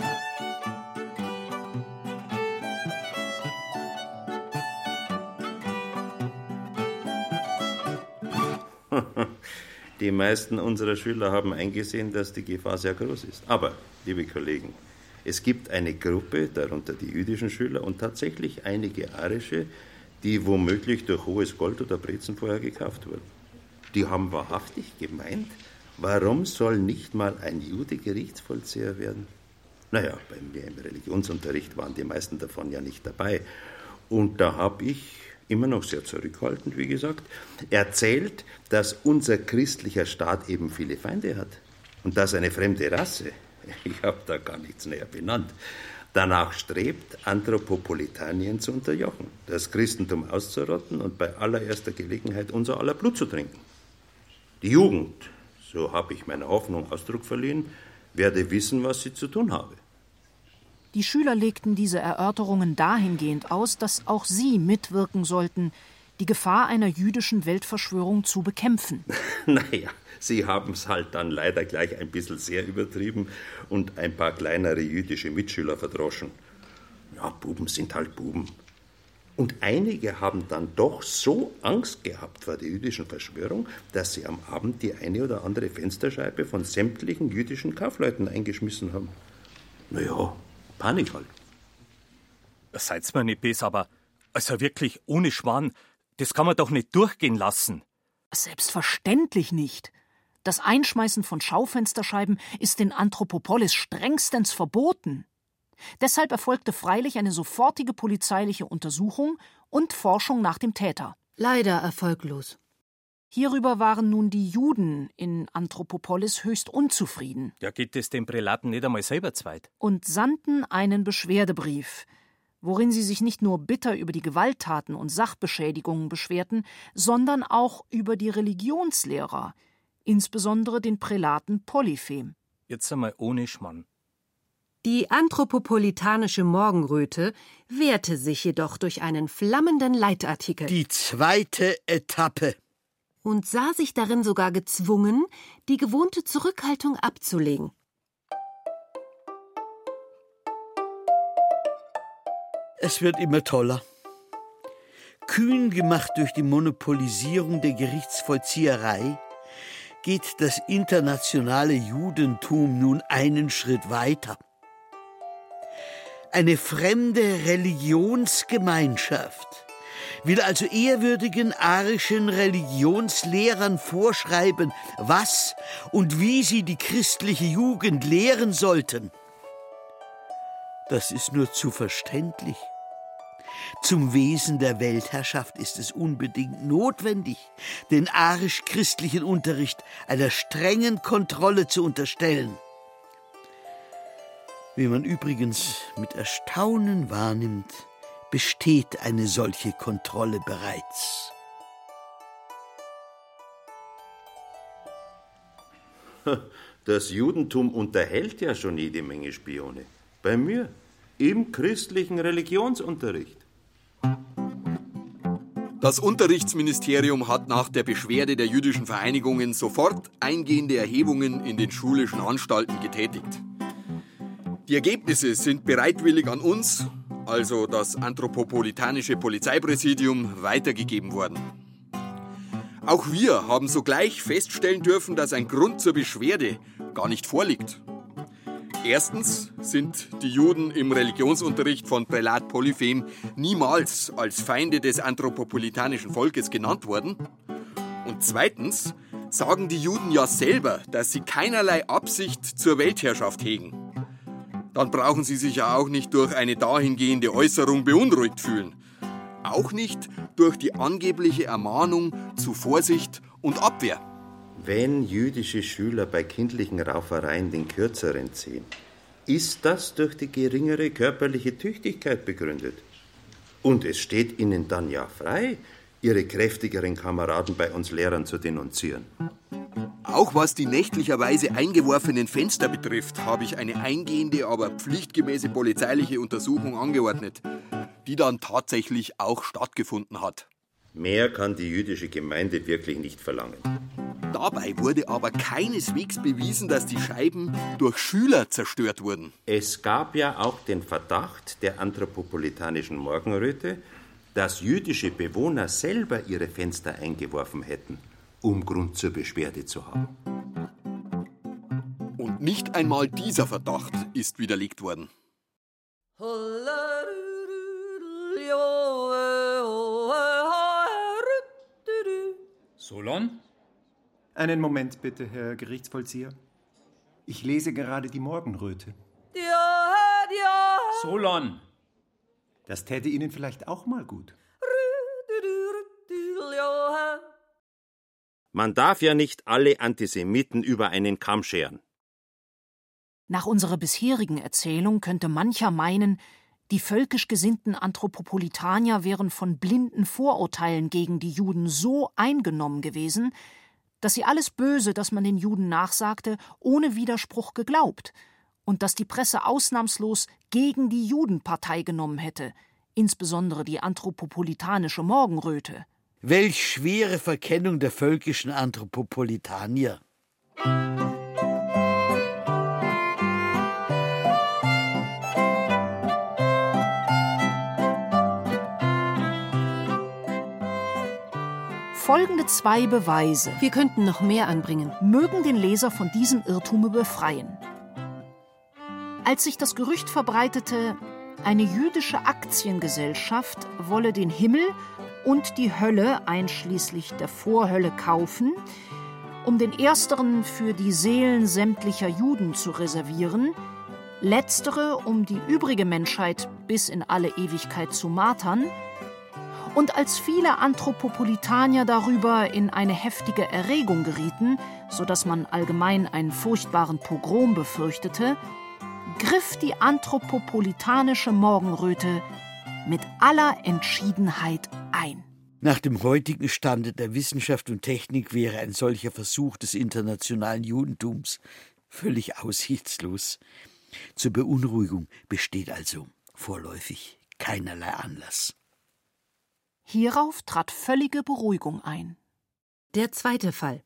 Die meisten unserer Schüler haben eingesehen, dass die Gefahr sehr groß ist. Aber, liebe Kollegen, es gibt eine Gruppe, darunter die jüdischen Schüler und tatsächlich einige arische, die womöglich durch hohes Gold oder Brezen vorher gekauft wurden. Die haben wahrhaftig gemeint, warum soll nicht mal ein Jude Gerichtsvollzieher werden? Naja, bei mir im Religionsunterricht waren die meisten davon ja nicht dabei. Und da habe ich, immer noch sehr zurückhaltend, wie gesagt, erzählt, dass unser christlicher Staat eben viele Feinde hat. Und dass eine fremde Rasse, ich habe da gar nichts näher benannt, danach strebt, Anthropopolitanien zu unterjochen, das Christentum auszurotten und bei allererster Gelegenheit unser aller Blut zu trinken. Die Jugend, so habe ich meiner Hoffnung Ausdruck verliehen, werde wissen, was sie zu tun habe. Die Schüler legten diese Erörterungen dahingehend aus, dass auch sie mitwirken sollten, die Gefahr einer jüdischen Weltverschwörung zu bekämpfen. Naja, sie haben es halt dann leider gleich ein bisschen sehr übertrieben und ein paar kleinere jüdische Mitschüler verdroschen. Ja, Buben sind halt Buben. Und einige haben dann doch so Angst gehabt vor der jüdischen Verschwörung, dass sie am Abend die eine oder andere Fensterscheibe von sämtlichen jüdischen Kaufleuten eingeschmissen haben. Naja, Panik halt. Seid's mir nicht böse, aber also wirklich ohne Schwan, das kann man doch nicht durchgehen lassen. Selbstverständlich nicht. Das Einschmeißen von Schaufensterscheiben ist in Anthropopolis strengstens verboten. Deshalb erfolgte freilich eine sofortige polizeiliche Untersuchung und Forschung nach dem Täter. Leider erfolglos. Hierüber waren nun die Juden in Anthropopolis höchst unzufrieden. Ja, geht es den Prälaten nicht einmal selber zweit? Und sandten einen Beschwerdebrief, worin sie sich nicht nur bitter über die Gewalttaten und Sachbeschädigungen beschwerten, sondern auch über die Religionslehrer, insbesondere den Prälaten Polyphem. Jetzt einmal ohne Schmann. Die anthropopolitanische Morgenröte wehrte sich jedoch durch einen flammenden Leitartikel. Die zweite Etappe. Und sah sich darin sogar gezwungen, die gewohnte Zurückhaltung abzulegen. Es wird immer toller. Kühn gemacht durch die Monopolisierung der Gerichtsvollzieherei, geht das internationale Judentum nun einen Schritt weiter. Eine fremde Religionsgemeinschaft will also ehrwürdigen arischen Religionslehrern vorschreiben, was und wie sie die christliche Jugend lehren sollten. Das ist nur zu verständlich. Zum Wesen der Weltherrschaft ist es unbedingt notwendig, den arisch-christlichen Unterricht einer strengen Kontrolle zu unterstellen. Wie man übrigens mit Erstaunen wahrnimmt, besteht eine solche Kontrolle bereits. Das Judentum unterhält ja schon jede Menge Spione. Bei mir, im christlichen Religionsunterricht. Das Unterrichtsministerium hat nach der Beschwerde der jüdischen Vereinigungen sofort eingehende Erhebungen in den schulischen Anstalten getätigt. Die Ergebnisse sind bereitwillig an uns, also das anthropopolitanische Polizeipräsidium, weitergegeben worden. Auch wir haben sogleich feststellen dürfen, dass ein Grund zur Beschwerde gar nicht vorliegt. Erstens sind die Juden im Religionsunterricht von Prälat Polyphem niemals als Feinde des anthropopolitanischen Volkes genannt worden. Und zweitens sagen die Juden ja selber, dass sie keinerlei Absicht zur Weltherrschaft hegen. Dann brauchen sie sich ja auch nicht durch eine dahingehende Äußerung beunruhigt fühlen. Auch nicht durch die angebliche Ermahnung zu Vorsicht und Abwehr. Wenn jüdische Schüler bei kindlichen Raufereien den Kürzeren ziehen, ist das durch die geringere körperliche Tüchtigkeit begründet. Und es steht ihnen dann ja frei, ihre kräftigeren Kameraden bei uns Lehrern zu denunzieren. Auch was die nächtlicherweise eingeworfenen Fenster betrifft, habe ich eine eingehende, aber pflichtgemäße polizeiliche Untersuchung angeordnet, die dann tatsächlich auch stattgefunden hat. Mehr kann die jüdische Gemeinde wirklich nicht verlangen. Dabei wurde aber keineswegs bewiesen, dass die Scheiben durch Schüler zerstört wurden. Es gab ja auch den Verdacht der anthropopolitanischen Morgenröte, dass jüdische Bewohner selber ihre Fenster eingeworfen hätten, um Grund zur Beschwerde zu haben. Und nicht einmal dieser Verdacht ist widerlegt worden. Solon? Einen Moment bitte, Herr Gerichtsvollzieher. Ich lese gerade die Morgenröte. Solon! Das täte Ihnen vielleicht auch mal gut. Man darf ja nicht alle Antisemiten über einen Kamm scheren. Nach unserer bisherigen Erzählung könnte mancher meinen, die völkisch gesinnten Anthropopolitanier wären von blinden Vorurteilen gegen die Juden so eingenommen gewesen, dass sie alles Böse, das man den Juden nachsagte, ohne Widerspruch geglaubt und dass die Presse ausnahmslos gegen die Juden Partei genommen hätte, insbesondere die anthropopolitanische Morgenröte. Welch schwere Verkennung der völkischen Anthropopolitanier. Folgende zwei Beweise, wir könnten noch mehr anbringen, mögen den Leser von diesem Irrtum befreien. Als sich das Gerücht verbreitete, eine jüdische Aktiengesellschaft wolle den Himmel und die Hölle einschließlich der Vorhölle kaufen, um den ersteren für die Seelen sämtlicher Juden zu reservieren, letztere um die übrige Menschheit bis in alle Ewigkeit zu martern, und als viele Anthropopolitanier darüber in eine heftige Erregung gerieten, sodass man allgemein einen furchtbaren Pogrom befürchtete, griff die anthropopolitanische Morgenröte mit aller Entschiedenheit ein. Nach dem heutigen Stande der Wissenschaft und Technik wäre ein solcher Versuch des internationalen Judentums völlig aussichtslos. Zur Beunruhigung besteht also vorläufig keinerlei Anlass. Hierauf trat völlige Beruhigung ein. Der zweite Fall.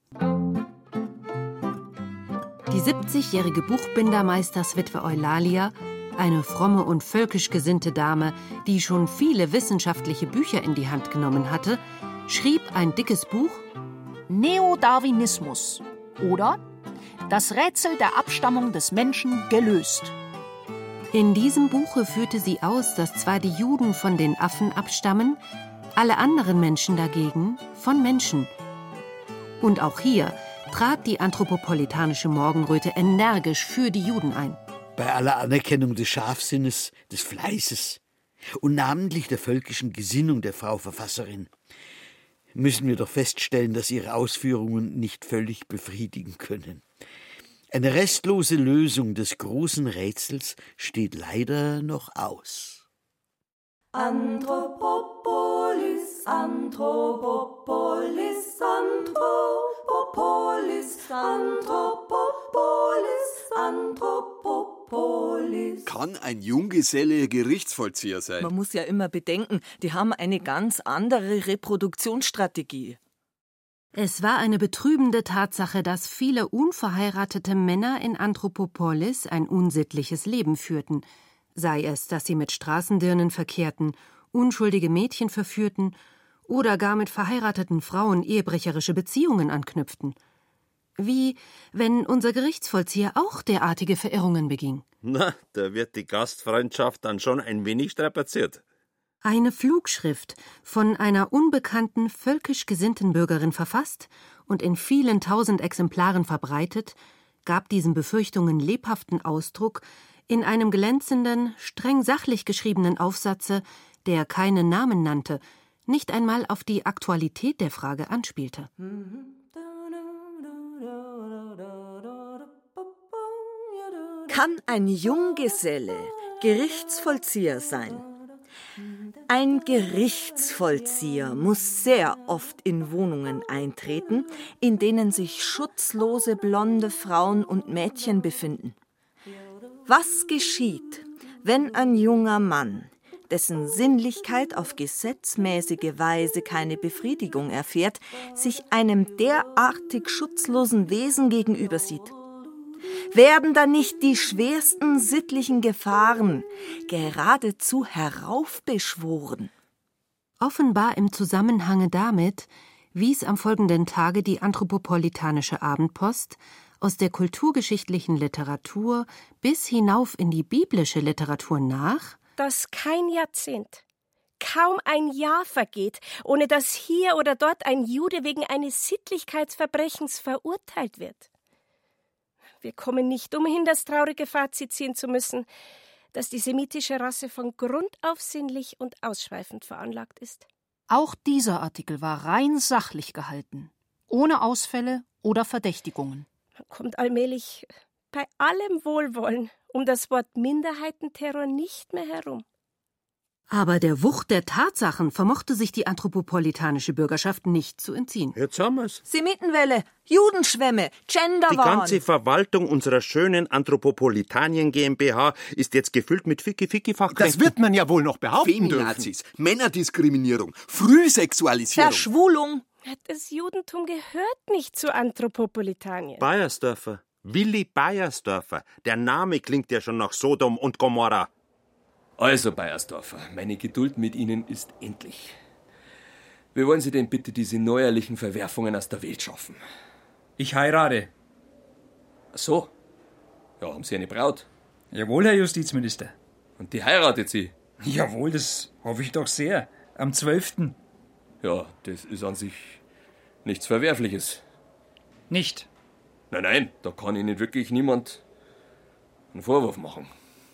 Die siebzigjährige Buchbindermeisterswitwe Eulalia, eine fromme und völkisch gesinnte Dame, die schon viele wissenschaftliche Bücher in die Hand genommen hatte, schrieb ein dickes Buch Neodarwinismus oder Das Rätsel der Abstammung des Menschen gelöst. In diesem Buche führte sie aus, dass zwar die Juden von den Affen abstammen, alle anderen Menschen dagegen von Menschen. Und auch hier trat die anthropopolitanische Morgenröte energisch für die Juden ein. Bei aller Anerkennung des Scharfsinnes, des Fleißes und namentlich der völkischen Gesinnung der Frau Verfasserin müssen wir doch feststellen, dass ihre Ausführungen nicht völlig befriedigen können. Eine restlose Lösung des großen Rätsels steht leider noch aus. Anthropopolis, Anthropopolis, Anthropopolis, Anthropopolis, Anthropopolis. Kann ein Junggeselle Gerichtsvollzieher sein? Man muss ja immer bedenken, die haben eine ganz andere Reproduktionsstrategie. Es war eine betrübende Tatsache, dass viele unverheiratete Männer in Anthropopolis ein unsittliches Leben führten. Sei es, dass sie mit Straßendirnen verkehrten, unschuldige Mädchen verführten oder gar mit verheirateten Frauen ehebrecherische Beziehungen anknüpften. Wie, wenn unser Gerichtsvollzieher auch derartige Verirrungen beging. Na, da wird die Gastfreundschaft dann schon ein wenig strapaziert. Eine Flugschrift, von einer unbekannten, völkisch gesinnten Bürgerin verfasst und in vielen tausend Exemplaren verbreitet, gab diesen Befürchtungen lebhaften Ausdruck in einem glänzenden, streng sachlich geschriebenen Aufsatze, der keinen Namen nannte, nicht einmal auf die Aktualität der Frage anspielte. Kann ein Junggeselle Gerichtsvollzieher sein? Ein Gerichtsvollzieher muss sehr oft in Wohnungen eintreten, in denen sich schutzlose blonde Frauen und Mädchen befinden. Was geschieht, wenn ein junger Mann, dessen Sinnlichkeit auf gesetzmäßige Weise keine Befriedigung erfährt, sich einem derartig schutzlosen Wesen gegenüber sieht? Werden da nicht die schwersten sittlichen Gefahren geradezu heraufbeschworen? Offenbar im Zusammenhange damit wies am folgenden Tage die Anthropopolitanische Abendpost aus der kulturgeschichtlichen Literatur bis hinauf in die biblische Literatur nach, dass kein Jahrzehnt, kaum ein Jahr vergeht, ohne dass hier oder dort ein Jude wegen eines Sittlichkeitsverbrechens verurteilt wird. Wir kommen nicht umhin, das traurige Fazit ziehen zu müssen, dass die semitische Rasse von Grund auf sinnlich und ausschweifend veranlagt ist. Auch dieser Artikel war rein sachlich gehalten, ohne Ausfälle oder Verdächtigungen. Man kommt allmählich bei allem Wohlwollen um das Wort Minderheitenterror nicht mehr herum. Aber der Wucht der Tatsachen vermochte sich die anthropopolitanische Bürgerschaft nicht zu entziehen. Jetzt haben wir's. Semitenwelle, Judenschwämme, Genderwahn. Die ganze Verwaltung unserer schönen Anthropopolitanien GmbH ist jetzt gefüllt mit Ficky-Ficky-Fachkräften. Das wird man ja wohl noch behaupten Feminazis, Männerdiskriminierung, Frühsexualisierung. Verschwulung. Das Judentum gehört nicht zu Anthropopolitanien. Bayersdorfer. Willi Bayersdorfer. Der Name klingt ja schon nach Sodom und Gomorra. Also, Bayersdorfer, meine Geduld mit Ihnen ist endlich. Wie wollen Sie denn bitte diese neuerlichen Verwerfungen aus der Welt schaffen? Ich heirate. Ach so. Ja, haben Sie eine Braut? Jawohl, Herr Justizminister. Und die heiratet Sie? Jawohl, das hoffe ich doch sehr. Am zwölften Ja, das ist an sich nichts Verwerfliches. Nicht? Nein, nein, da kann Ihnen wirklich niemand einen Vorwurf machen.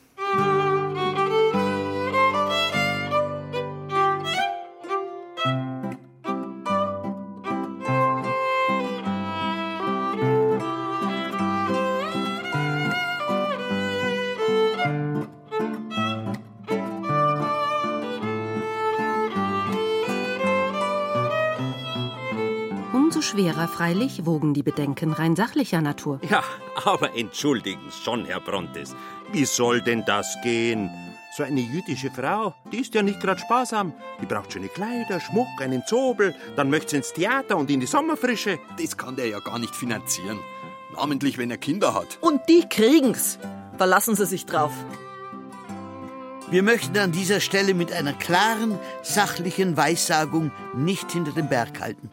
Umso schwerer freilich wogen die Bedenken rein sachlicher Natur. Ja, aber entschuldigen Sie schon, Herr Brontes. Wie soll denn das gehen? So eine jüdische Frau, die ist ja nicht gerade sparsam. Die braucht schöne Kleider, Schmuck, einen Zobel, dann möchte sie ins Theater und in die Sommerfrische. Das kann der ja gar nicht finanzieren. Namentlich, wenn er Kinder hat. Und die kriegen's. Verlassen Sie sich drauf. Wir möchten an dieser Stelle mit einer klaren, sachlichen Weissagung nicht hinter dem Berg halten.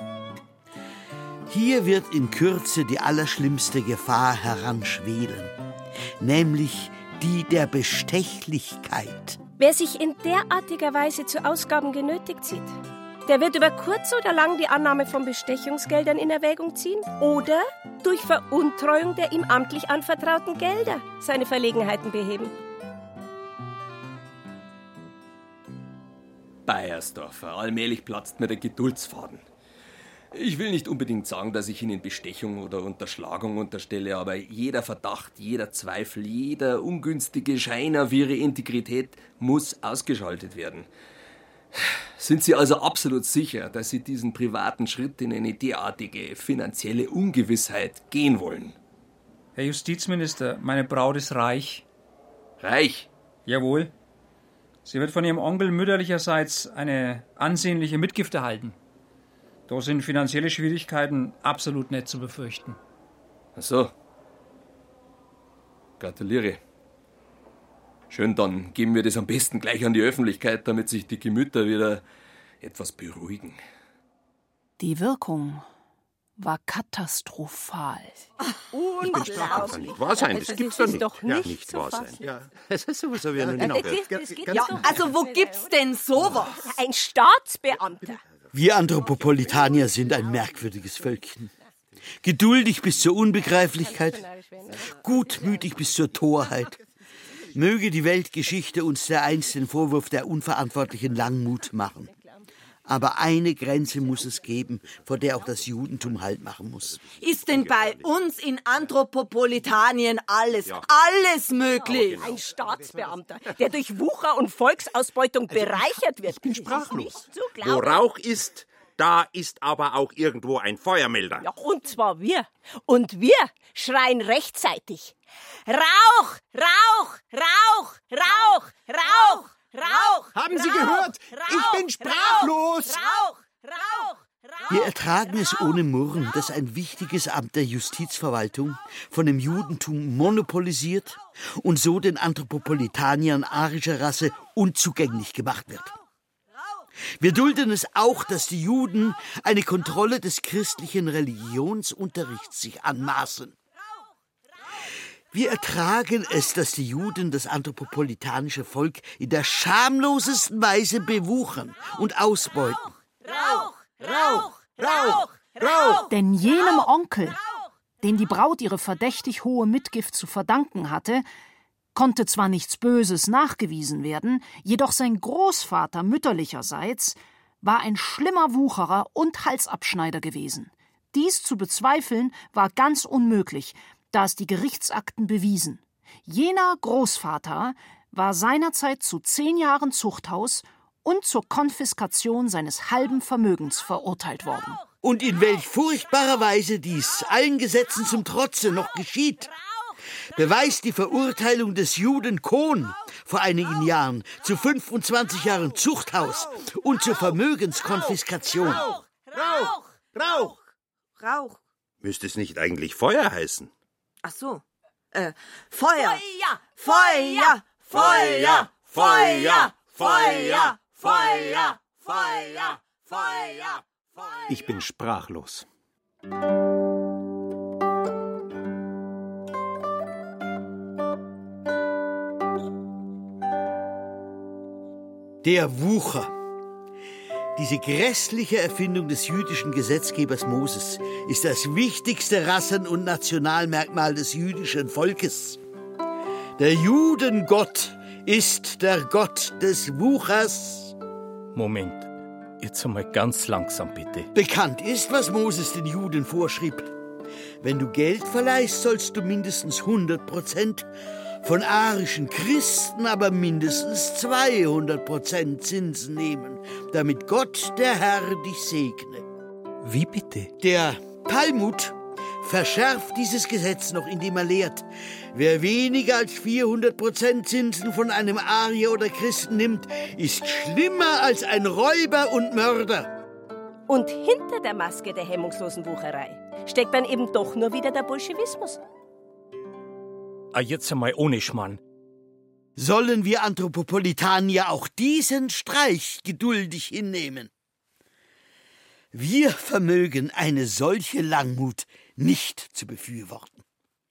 Hier wird in Kürze die allerschlimmste Gefahr heranschwelen, nämlich die der Bestechlichkeit. Wer sich in derartiger Weise zu Ausgaben genötigt sieht, der wird über kurz oder lang die Annahme von Bestechungsgeldern in Erwägung ziehen oder durch Veruntreuung der ihm amtlich anvertrauten Gelder seine Verlegenheiten beheben. Beiersdorfer, allmählich platzt mir der Geduldsfaden. Ich will nicht unbedingt sagen, dass ich Ihnen Bestechung oder Unterschlagung unterstelle, aber jeder Verdacht, jeder Zweifel, jeder ungünstige Schein auf Ihre Integrität muss ausgeschaltet werden. Sind Sie also absolut sicher, dass Sie diesen privaten Schritt in eine derartige finanzielle Ungewissheit gehen wollen? Herr Justizminister, meine Braut ist reich. Reich? Jawohl. Sie wird von ihrem Onkel mütterlicherseits eine ansehnliche Mitgift erhalten. Da sind finanzielle Schwierigkeiten absolut nicht zu befürchten. Ach so. Gratuliere. Schön, dann geben wir das am besten gleich an die Öffentlichkeit, damit sich die Gemüter wieder etwas beruhigen. Die Wirkung war katastrophal. Ich bin sprachlos. Das kann nicht wahr sein, das, das gibt's doch nicht. Doch nicht ja, nicht so wahr sein. fassen. Ja, es ist sowieso wie eine Ja, Name. das, das geht ja, also wo gibt's denn sowas? Ein Staatsbeamter. Wir Anthropopolitanier sind ein merkwürdiges Völkchen. Geduldig bis zur Unbegreiflichkeit, gutmütig bis zur Torheit. Möge die Weltgeschichte uns dereinst den Vorwurf der unverantwortlichen Langmut machen. Aber eine Grenze muss es geben, vor der auch das Judentum Halt machen muss. Ist denn bei uns in Anthropopolitanien alles, ja. alles möglich? Ja, genau. Ein Staatsbeamter, der durch Wucher und Volksausbeutung also, bereichert wird. Ich bin sprachlos. Wo Rauch ist, da ist aber auch irgendwo ein Feuermelder. Ja, und zwar wir. Und wir schreien rechtzeitig. Rauch, Rauch, Rauch, Rauch, Rauch. Rauch! Haben Sie Rauch, gehört? Rauch, ich bin sprachlos! Rauch, Rauch, Rauch! Wir ertragen es ohne Murren, dass ein wichtiges Amt der Justizverwaltung von dem Judentum monopolisiert und so den Anthropopolitaniern arischer Rasse unzugänglich gemacht wird. Wir dulden es auch, dass die Juden eine Kontrolle des christlichen Religionsunterrichts sich anmaßen. Wir ertragen es, dass die Juden das anthropopolitanische Volk in der schamlosesten Weise bewuchern und ausbeuten. Rauch, Rauch, Rauch, Rauch! Denn jenem Onkel, dem die Braut ihre verdächtig hohe Mitgift zu verdanken hatte, konnte zwar nichts Böses nachgewiesen werden, jedoch sein Großvater mütterlicherseits war ein schlimmer Wucherer und Halsabschneider gewesen. Dies zu bezweifeln war ganz unmöglich, da es die Gerichtsakten bewiesen. Jener Großvater war seinerzeit zu zehn Jahren Zuchthaus und zur Konfiskation seines halben Vermögens verurteilt worden. Und in welch furchtbarer Weise dies allen Gesetzen zum Trotze noch geschieht, beweist die Verurteilung des Juden Kohn vor einigen Jahren zu fünfundzwanzig Jahren Zuchthaus und zur Vermögenskonfiskation. Rauch, Rauch, Rauch, Rauch. Müsste es nicht eigentlich Feuer heißen? Ach so. Äh, Feuer. Feuer, Feuer, Feuer, Feuer, Feuer, Feuer, Feuer, Feuer, Feuer, Feuer. Ich bin sprachlos. Der Wucher. Diese grässliche Erfindung des jüdischen Gesetzgebers Moses ist das wichtigste Rassen- und Nationalmerkmal des jüdischen Volkes. Der Judengott ist der Gott des Wuchers. Moment, jetzt einmal ganz langsam bitte. Bekannt ist, was Moses den Juden vorschrieb. Wenn du Geld verleihst, sollst du mindestens hundert Prozent, von arischen Christen aber mindestens zweihundert Prozent Zinsen nehmen, damit Gott, der Herr, dich segne. Wie bitte? Der Talmud verschärft dieses Gesetz noch, indem er lehrt, wer weniger als vierhundert Prozent Zinsen von einem Arier oder Christen nimmt, ist schlimmer als ein Räuber und Mörder. Und hinter der Maske der hemmungslosen Wucherei steckt dann eben doch nur wieder der Bolschewismus. Ah, jetzt einmal ohne Schmarrn. Sollen wir Anthropopolitanier auch diesen Streich geduldig hinnehmen? Wir vermögen eine solche Langmut nicht zu befürworten.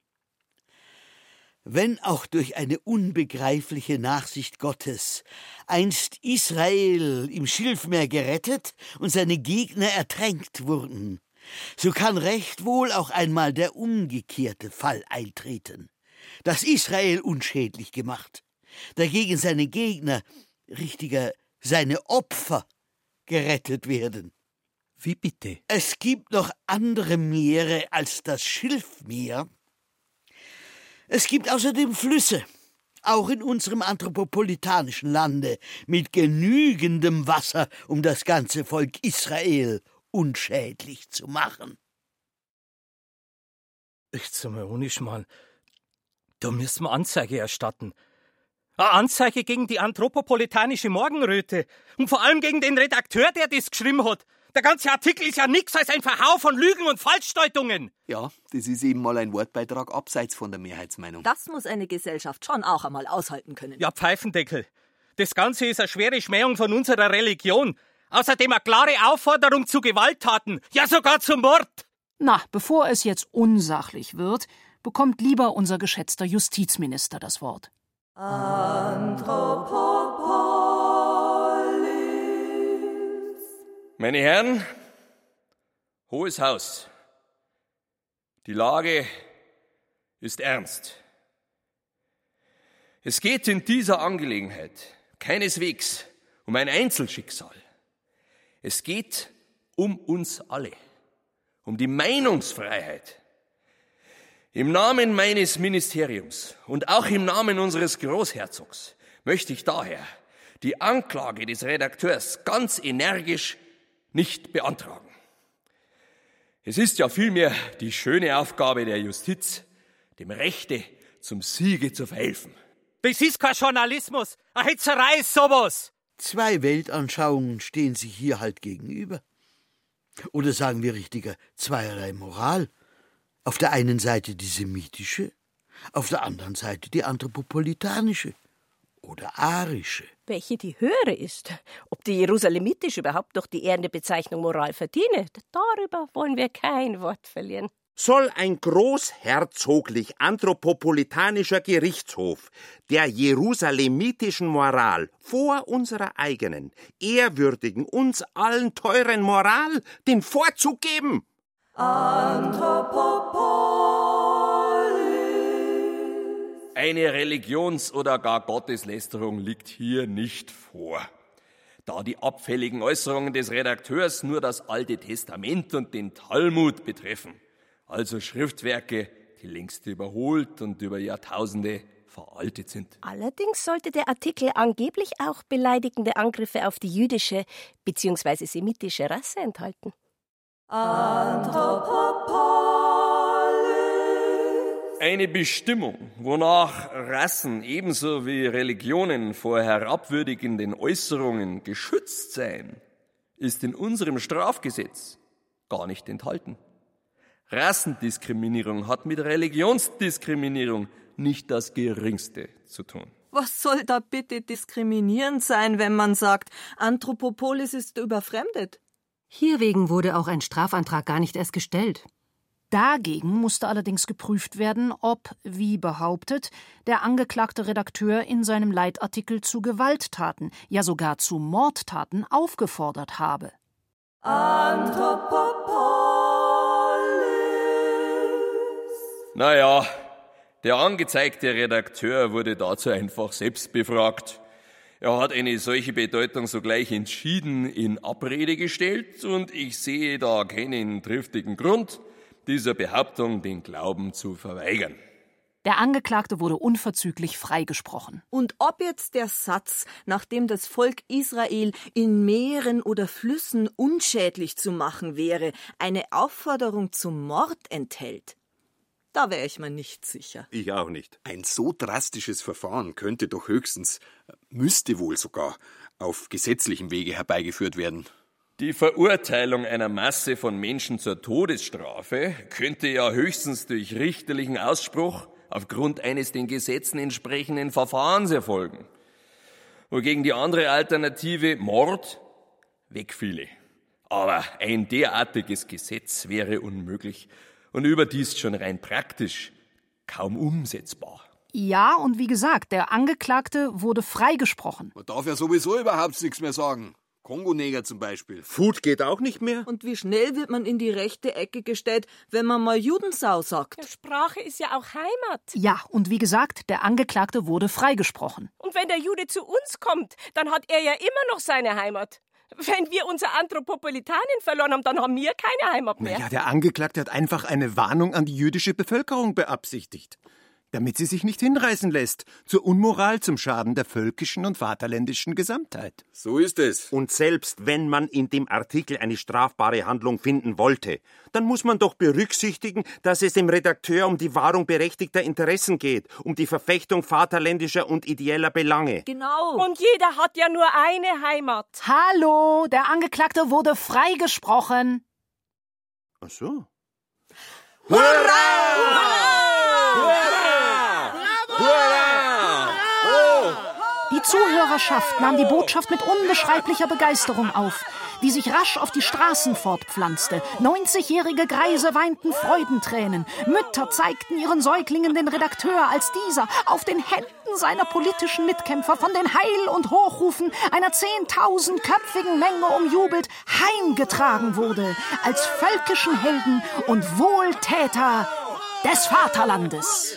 Wenn auch durch eine unbegreifliche Nachsicht Gottes einst Israel im Schilfmeer gerettet und seine Gegner ertränkt wurden, so kann recht wohl auch einmal der umgekehrte Fall eintreten, dass Israel unschädlich gemacht, dagegen seine Gegner, richtiger seine Opfer, gerettet werden. Wie bitte? Es gibt noch andere Meere als das Schilfmeer. Es gibt außerdem Flüsse, auch in unserem anthropopolitanischen Lande, mit genügendem Wasser, um das ganze Volk Israel unschädlich zu machen. Jetzt einmal ohne Schmarrn. Da müssen wir Anzeige erstatten. Eine Anzeige gegen die anthropopolitanische Morgenröte. Und vor allem gegen den Redakteur, der das geschrieben hat. Der ganze Artikel ist ja nichts als ein Verhau von Lügen und Falschdeutungen. Ja, das ist eben mal ein Wortbeitrag abseits von der Mehrheitsmeinung. Das muss eine Gesellschaft schon auch einmal aushalten können. Ja, Pfeifendeckel. Das Ganze ist eine schwere Schmähung von unserer Religion. Außerdem eine klare Aufforderung zu Gewalttaten. Ja, sogar zum Mord. Na, bevor es jetzt unsachlich wird, bekommt lieber unser geschätzter Justizminister das Wort. Meine Herren, Hohes Haus, die Lage ist ernst. Es geht in dieser Angelegenheit keineswegs um ein Einzelschicksal. Es geht um uns alle, um die Meinungsfreiheit. Im Namen meines Ministeriums und auch im Namen unseres Großherzogs möchte ich daher die Anklage des Redakteurs ganz energisch nicht beantragen. Es ist ja vielmehr die schöne Aufgabe der Justiz, dem Rechte zum Siege zu verhelfen. Das ist kein Journalismus. Eine Hetzerei ist sowas. Zwei Weltanschauungen stehen sich hier halt gegenüber. Oder sagen wir richtiger, zweierlei Moral. Auf der einen Seite die semitische, auf der anderen Seite die anthropopolitanische oder arische. Welche die höhere ist, ob die jerusalemitische überhaupt noch die ehrende Bezeichnung Moral verdiene, darüber wollen wir kein Wort verlieren. Soll ein großherzoglich anthropopolitanischer Gerichtshof der jerusalemitischen Moral vor unserer eigenen, ehrwürdigen, uns allen teuren Moral den Vorzug geben? Eine Religions- oder gar Gotteslästerung liegt hier nicht vor. Da die abfälligen Äußerungen des Redakteurs nur das Alte Testament und den Talmud betreffen, also Schriftwerke, die längst überholt und über Jahrtausende veraltet sind. Allerdings sollte der Artikel angeblich auch beleidigende Angriffe auf die jüdische bzw. semitische Rasse enthalten. Eine Bestimmung, wonach Rassen ebenso wie Religionen vor herabwürdigenden Äußerungen geschützt seien, ist in unserem Strafgesetz gar nicht enthalten. Rassendiskriminierung hat mit Religionsdiskriminierung nicht das Geringste zu tun. Was soll da bitte diskriminierend sein, wenn man sagt, Anthropopolis ist überfremdet? Hierwegen wurde auch ein Strafantrag gar nicht erst gestellt. Dagegen musste allerdings geprüft werden, ob, wie behauptet, der angeklagte Redakteur in seinem Leitartikel zu Gewalttaten, ja sogar zu Mordtaten aufgefordert habe. Naja, der angezeigte Redakteur wurde dazu einfach selbst befragt. Er hat eine solche Bedeutung sogleich entschieden in Abrede gestellt und ich sehe da keinen triftigen Grund, dieser Behauptung den Glauben zu verweigern. Der Angeklagte wurde unverzüglich freigesprochen. Und ob jetzt der Satz, nachdem das Volk Israel in Meeren oder Flüssen unschädlich zu machen wäre, eine Aufforderung zum Mord enthält, da wäre ich mir nicht sicher. Ich auch nicht. Ein so drastisches Verfahren könnte doch höchstens, müsste wohl sogar, auf gesetzlichem Wege herbeigeführt werden. Die Verurteilung einer Masse von Menschen zur Todesstrafe könnte ja höchstens durch richterlichen Ausspruch aufgrund eines den Gesetzen entsprechenden Verfahrens erfolgen. Wogegen die andere Alternative, Mord, wegfiele. Aber ein derartiges Gesetz wäre unmöglich und überdies schon rein praktisch kaum umsetzbar. Ja, und wie gesagt, der Angeklagte wurde freigesprochen. Man darf ja sowieso überhaupt nichts mehr sagen. Kongoneger zum Beispiel. Food geht auch nicht mehr. Und wie schnell wird man in die rechte Ecke gestellt, wenn man mal Judensau sagt? Ja, Sprache ist ja auch Heimat. Ja, und wie gesagt, der Angeklagte wurde freigesprochen. Und wenn der Jude zu uns kommt, dann hat er ja immer noch seine Heimat. Wenn wir unser Anthropopolitanien verloren haben, dann haben wir keine Heimat mehr. Ja, der Angeklagte hat einfach eine Warnung an die jüdische Bevölkerung beabsichtigt, damit sie sich nicht hinreißen lässt zur Unmoral zum Schaden der völkischen und vaterländischen Gesamtheit. So ist es. Und selbst wenn man in dem Artikel eine strafbare Handlung finden wollte, dann muss man doch berücksichtigen, dass es dem Redakteur um die Wahrung berechtigter Interessen geht, um die Verfechtung vaterländischer und ideeller Belange. Genau. Und jeder hat ja nur eine Heimat. Hallo, der Angeklagte wurde freigesprochen. Ach so. Hurra! Hurra! Die Zuhörerschaft nahm die Botschaft mit unbeschreiblicher Begeisterung auf, die sich rasch auf die Straßen fortpflanzte. neunzigjährige Greise weinten Freudentränen. Mütter zeigten ihren Säuglingen den Redakteur, als dieser auf den Händen seiner politischen Mitkämpfer von den Heil- und Hochrufen einer zehntausendköpfigen Menge umjubelt heimgetragen wurde, als völkischen Helden und Wohltäter des Vaterlandes.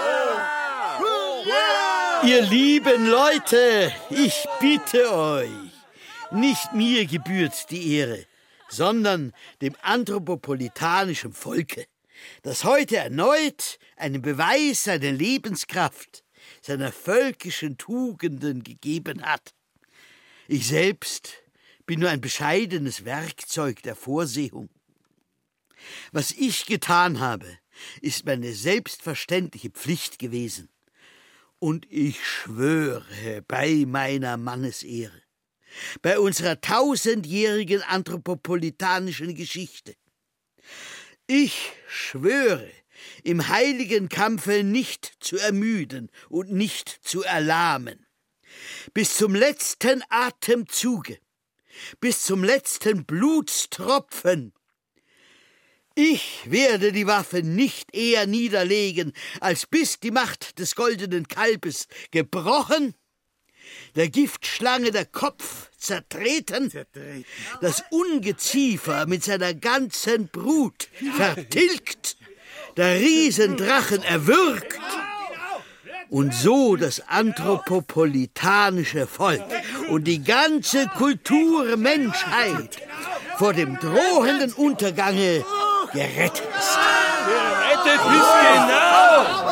Ihr lieben Leute, ich bitte euch, nicht mir gebührt die Ehre, sondern dem anthropopolitanischen Volke, das heute erneut einen Beweis seiner Lebenskraft, seiner völkischen Tugenden gegeben hat. Ich selbst bin nur ein bescheidenes Werkzeug der Vorsehung. Was ich getan habe, ist meine selbstverständliche Pflicht gewesen. Und ich schwöre bei meiner Mannesehre, bei unserer tausendjährigen anthropopolitanischen Geschichte, ich schwöre, im heiligen Kampfe nicht zu ermüden und nicht zu erlahmen, bis zum letzten Atemzuge, bis zum letzten Blutstropfen. Ich werde die Waffe nicht eher niederlegen, als bis die Macht des goldenen Kalbes gebrochen, der Giftschlange der Kopf zertreten, zertreten. Das Ungeziefer mit seiner ganzen Brut vertilgt, der Riesendrachen erwürgt und so das anthropopolitanische Volk und die ganze Kulturmenschheit vor dem drohenden Untergange gerettet ist. Gerettet ist genau!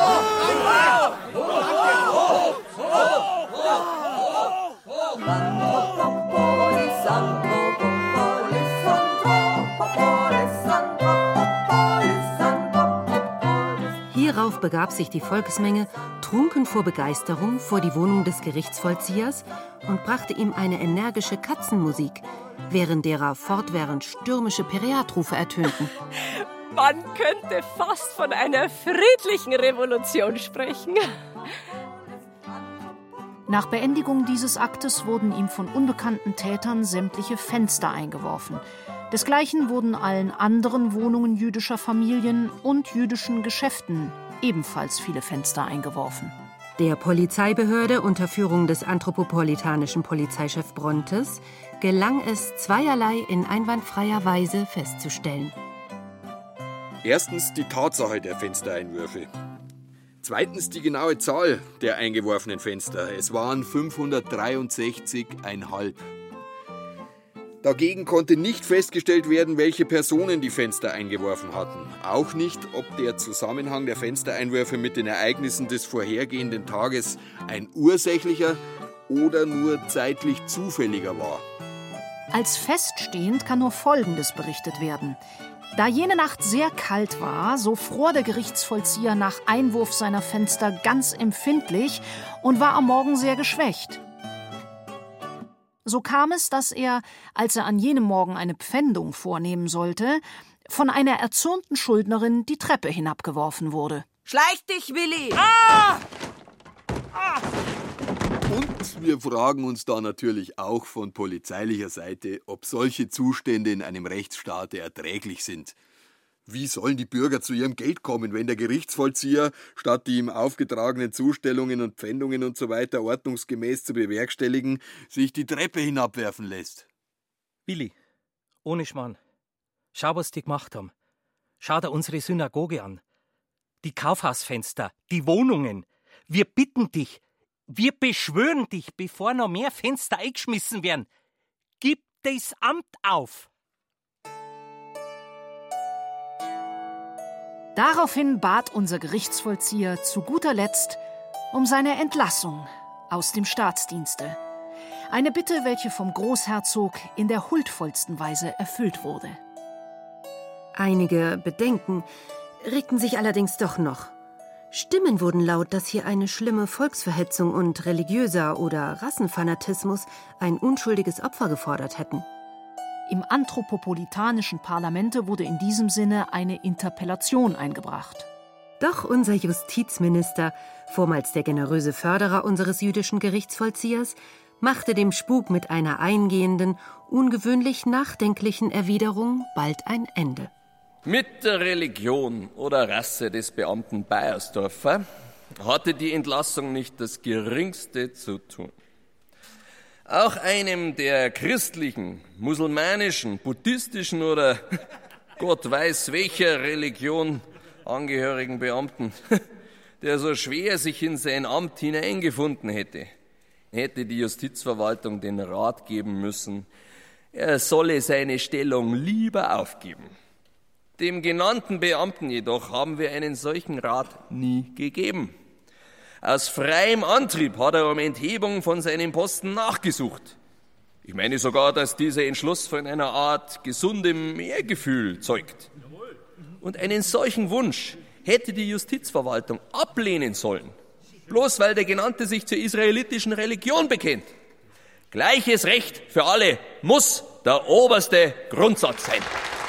Hierauf begab sich die Volksmenge, trunken vor Begeisterung, vor die Wohnung des Gerichtsvollziehers und brachte ihm eine energische Katzenmusik, während derer fortwährend stürmische Pereatrufe ertönten. Man könnte fast von einer friedlichen Revolution sprechen. Nach Beendigung dieses Aktes wurden ihm von unbekannten Tätern sämtliche Fenster eingeworfen. Desgleichen wurden allen anderen Wohnungen jüdischer Familien und jüdischen Geschäften ebenfalls viele Fenster eingeworfen. Der Polizeibehörde unter Führung des anthropopolitanischen Polizeichef Brontes gelang es, zweierlei in einwandfreier Weise festzustellen. Erstens die Tatsache der Fenstereinwürfe. Zweitens die genaue Zahl der eingeworfenen Fenster. Es waren fünfhundertdreiundsechzig Komma fünf. Dagegen konnte nicht festgestellt werden, welche Personen die Fenster eingeworfen hatten. Auch nicht, ob der Zusammenhang der Fenstereinwürfe mit den Ereignissen des vorhergehenden Tages ein ursächlicher oder nur zeitlich zufälliger war. Als feststehend kann nur Folgendes berichtet werden. Da jene Nacht sehr kalt war, so fror der Gerichtsvollzieher nach Einwurf seiner Fenster ganz empfindlich und war am Morgen sehr geschwächt. So kam es, dass er, als er an jenem Morgen eine Pfändung vornehmen sollte, von einer erzürnten Schuldnerin die Treppe hinabgeworfen wurde. Schleich dich, Willi! Ah! Ah! Und wir fragen uns da natürlich auch von polizeilicher Seite, ob solche Zustände in einem Rechtsstaat erträglich sind. Wie sollen die Bürger zu ihrem Geld kommen, wenn der Gerichtsvollzieher, statt die ihm aufgetragenen Zustellungen und Pfändungen und so weiter ordnungsgemäß zu bewerkstelligen, sich die Treppe hinabwerfen lässt? Willi, ohne Schmarrn, schau, was die gemacht haben. Schau dir unsere Synagoge an. Die Kaufhausfenster, die Wohnungen. Wir bitten dich, wir beschwören dich, bevor noch mehr Fenster eingeschmissen werden. Gib das Amt auf! Daraufhin bat unser Gerichtsvollzieher zu guter Letzt um seine Entlassung aus dem Staatsdienste. Eine Bitte, welche vom Großherzog in der huldvollsten Weise erfüllt wurde. Einige Bedenken regten sich allerdings doch noch. Stimmen wurden laut, dass hier eine schlimme Volksverhetzung und religiöser oder Rassenfanatismus ein unschuldiges Opfer gefordert hätten. Im anthropopolitanischen Parlamente wurde in diesem Sinne eine Interpellation eingebracht. Doch unser Justizminister, vormals der generöse Förderer unseres jüdischen Gerichtsvollziehers, machte dem Spuk mit einer eingehenden, ungewöhnlich nachdenklichen Erwiderung bald ein Ende. Mit der Religion oder Rasse des Beamten Beiersdorfer hatte die Entlassung nicht das Geringste zu tun. Auch einem der christlichen, musulmanischen, buddhistischen oder Gott weiß welcher Religion angehörigen Beamten, der so schwer sich in sein Amt hineingefunden hätte, hätte die Justizverwaltung den Rat geben müssen, er solle seine Stellung lieber aufgeben. Dem genannten Beamten jedoch haben wir einen solchen Rat nie gegeben. Aus freiem Antrieb hat er um Enthebung von seinem Posten nachgesucht. Ich meine sogar, dass dieser Entschluss von einer Art gesundem Ehrgefühl zeugt. Und einen solchen Wunsch hätte die Justizverwaltung ablehnen sollen, bloß weil der Genannte sich zur israelitischen Religion bekennt. Gleiches Recht für alle muss der oberste Grundsatz sein.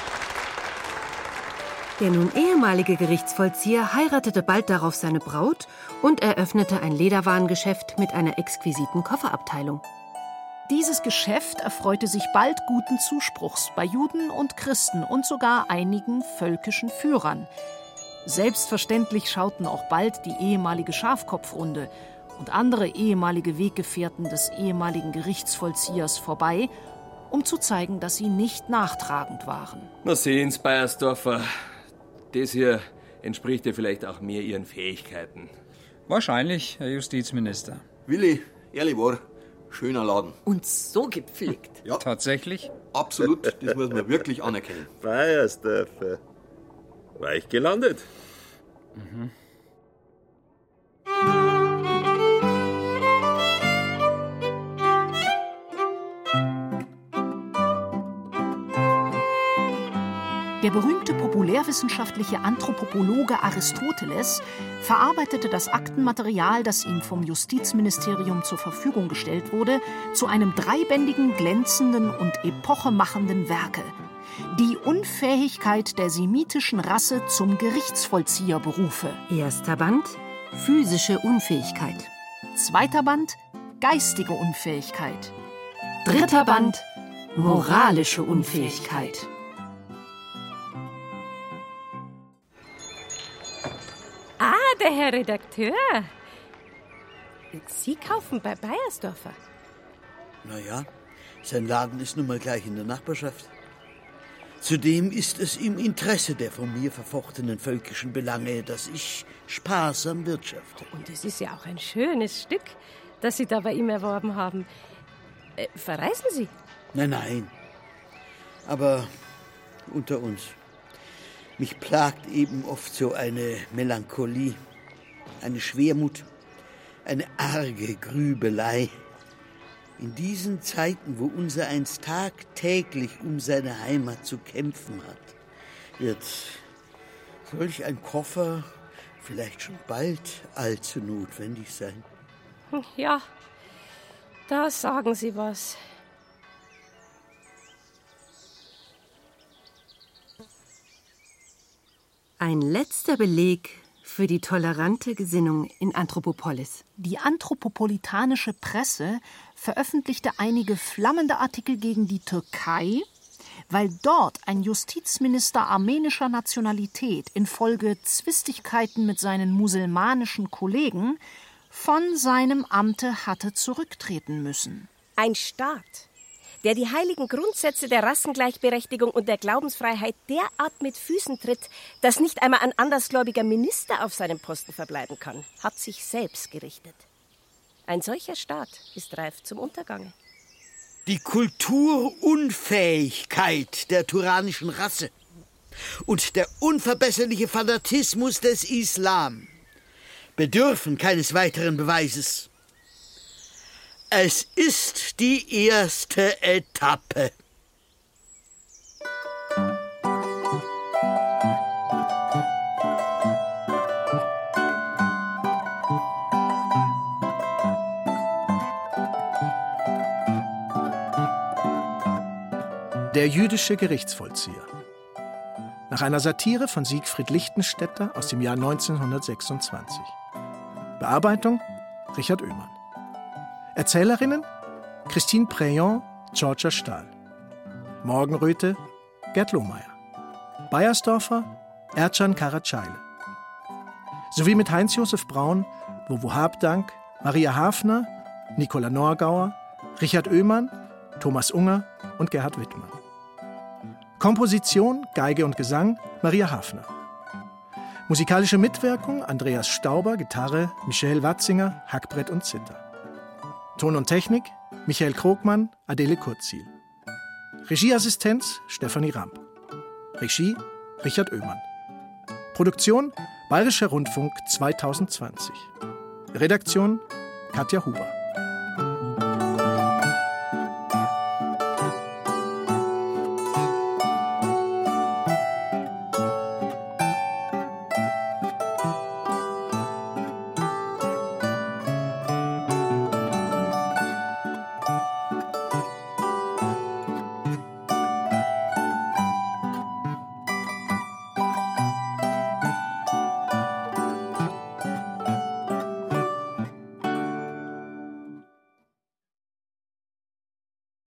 Der nun ehemalige Gerichtsvollzieher heiratete bald darauf seine Braut und eröffnete ein Lederwarengeschäft mit einer exquisiten Kofferabteilung. Dieses Geschäft erfreute sich bald guten Zuspruchs bei Juden und Christen und sogar einigen völkischen Führern. Selbstverständlich schauten auch bald die ehemalige Schafkopfrunde und andere ehemalige Weggefährten des ehemaligen Gerichtsvollziehers vorbei, um zu zeigen, dass sie nicht nachtragend waren. Na sehen's, Beiersdorfer. Das hier entspricht ja vielleicht auch mehr Ihren Fähigkeiten. Wahrscheinlich, Herr Justizminister. Willi, ehrlich war, schöner Laden. Und so gepflegt. Ja. Tatsächlich? Absolut, das muss man wirklich anerkennen. Beiersdorfer. War ich gelandet? Mhm. Der berühmte populärwissenschaftliche Anthropopologe Aristoteles verarbeitete das Aktenmaterial, das ihm vom Justizministerium zur Verfügung gestellt wurde, zu einem dreibändigen, glänzenden und epochemachenden Werke. Die Unfähigkeit der semitischen Rasse zum Gerichtsvollzieherberufe. Erster Band, physische Unfähigkeit. Zweiter Band, geistige Unfähigkeit. Dritter Band, Moralische Unfähigkeit. Ah, der Herr Redakteur. Sie kaufen bei Beiersdorfer. Naja, sein Laden ist nun mal gleich in der Nachbarschaft. Zudem ist es im Interesse der von mir verfochtenen völkischen Belange, dass ich sparsam wirtschafte. Und es ist ja auch ein schönes Stück, das Sie da bei ihm erworben haben. Äh, verreisen Sie? Nein, nein. Aber unter uns. Mich plagt eben oft so eine Melancholie, eine Schwermut, eine arge Grübelei. In diesen Zeiten, wo unsereins tagtäglich um seine Heimat zu kämpfen hat, wird solch ein Koffer vielleicht schon bald allzu notwendig sein. Ja, da sagen Sie was. Ein letzter Beleg für die tolerante Gesinnung in Anthropopolis. Die anthropopolitanische Presse veröffentlichte einige flammende Artikel gegen die Türkei, weil dort ein Justizminister armenischer Nationalität infolge Zwistigkeiten mit seinen muselmanischen Kollegen von seinem Amte hatte zurücktreten müssen. Ein Staat, der die heiligen Grundsätze der Rassengleichberechtigung und der Glaubensfreiheit derart mit Füßen tritt, dass nicht einmal ein andersgläubiger Minister auf seinem Posten verbleiben kann, hat sich selbst gerichtet. Ein solcher Staat ist reif zum Untergange. Die Kulturunfähigkeit der turanischen Rasse und der unverbesserliche Fanatismus des Islam bedürfen keines weiteren Beweises. Es ist die erste Etappe. Der jüdische Gerichtsvollzieher. Nach einer Satire von Siegfried Lichtenstädter aus dem Jahr neunzehnhundertsechsundzwanzig. Bearbeitung Richard Oehmann. Erzählerinnen Christine Préant, Georgia Stahl. Morgenröte Gerd Lohmeier. Beiersdorfer Ercan Karacayle. Sowie mit Heinz-Josef Braun, Wowo Habdank, Maria Hafner, Nicola Norgauer, Richard Oehmann, Thomas Unger und Gerhard Wittmann. Komposition, Geige und Gesang Maria Hafner. Musikalische Mitwirkung Andreas Stauber, Gitarre, Michael Watzinger, Hackbrett und Zither. Ton und Technik Michael Krogmann, Adele Kurzil. Regieassistenz Stefanie Ramp. Regie Richard Oehmann. Produktion Bayerischer Rundfunk zweitausendzwanzig. Redaktion Katja Huber.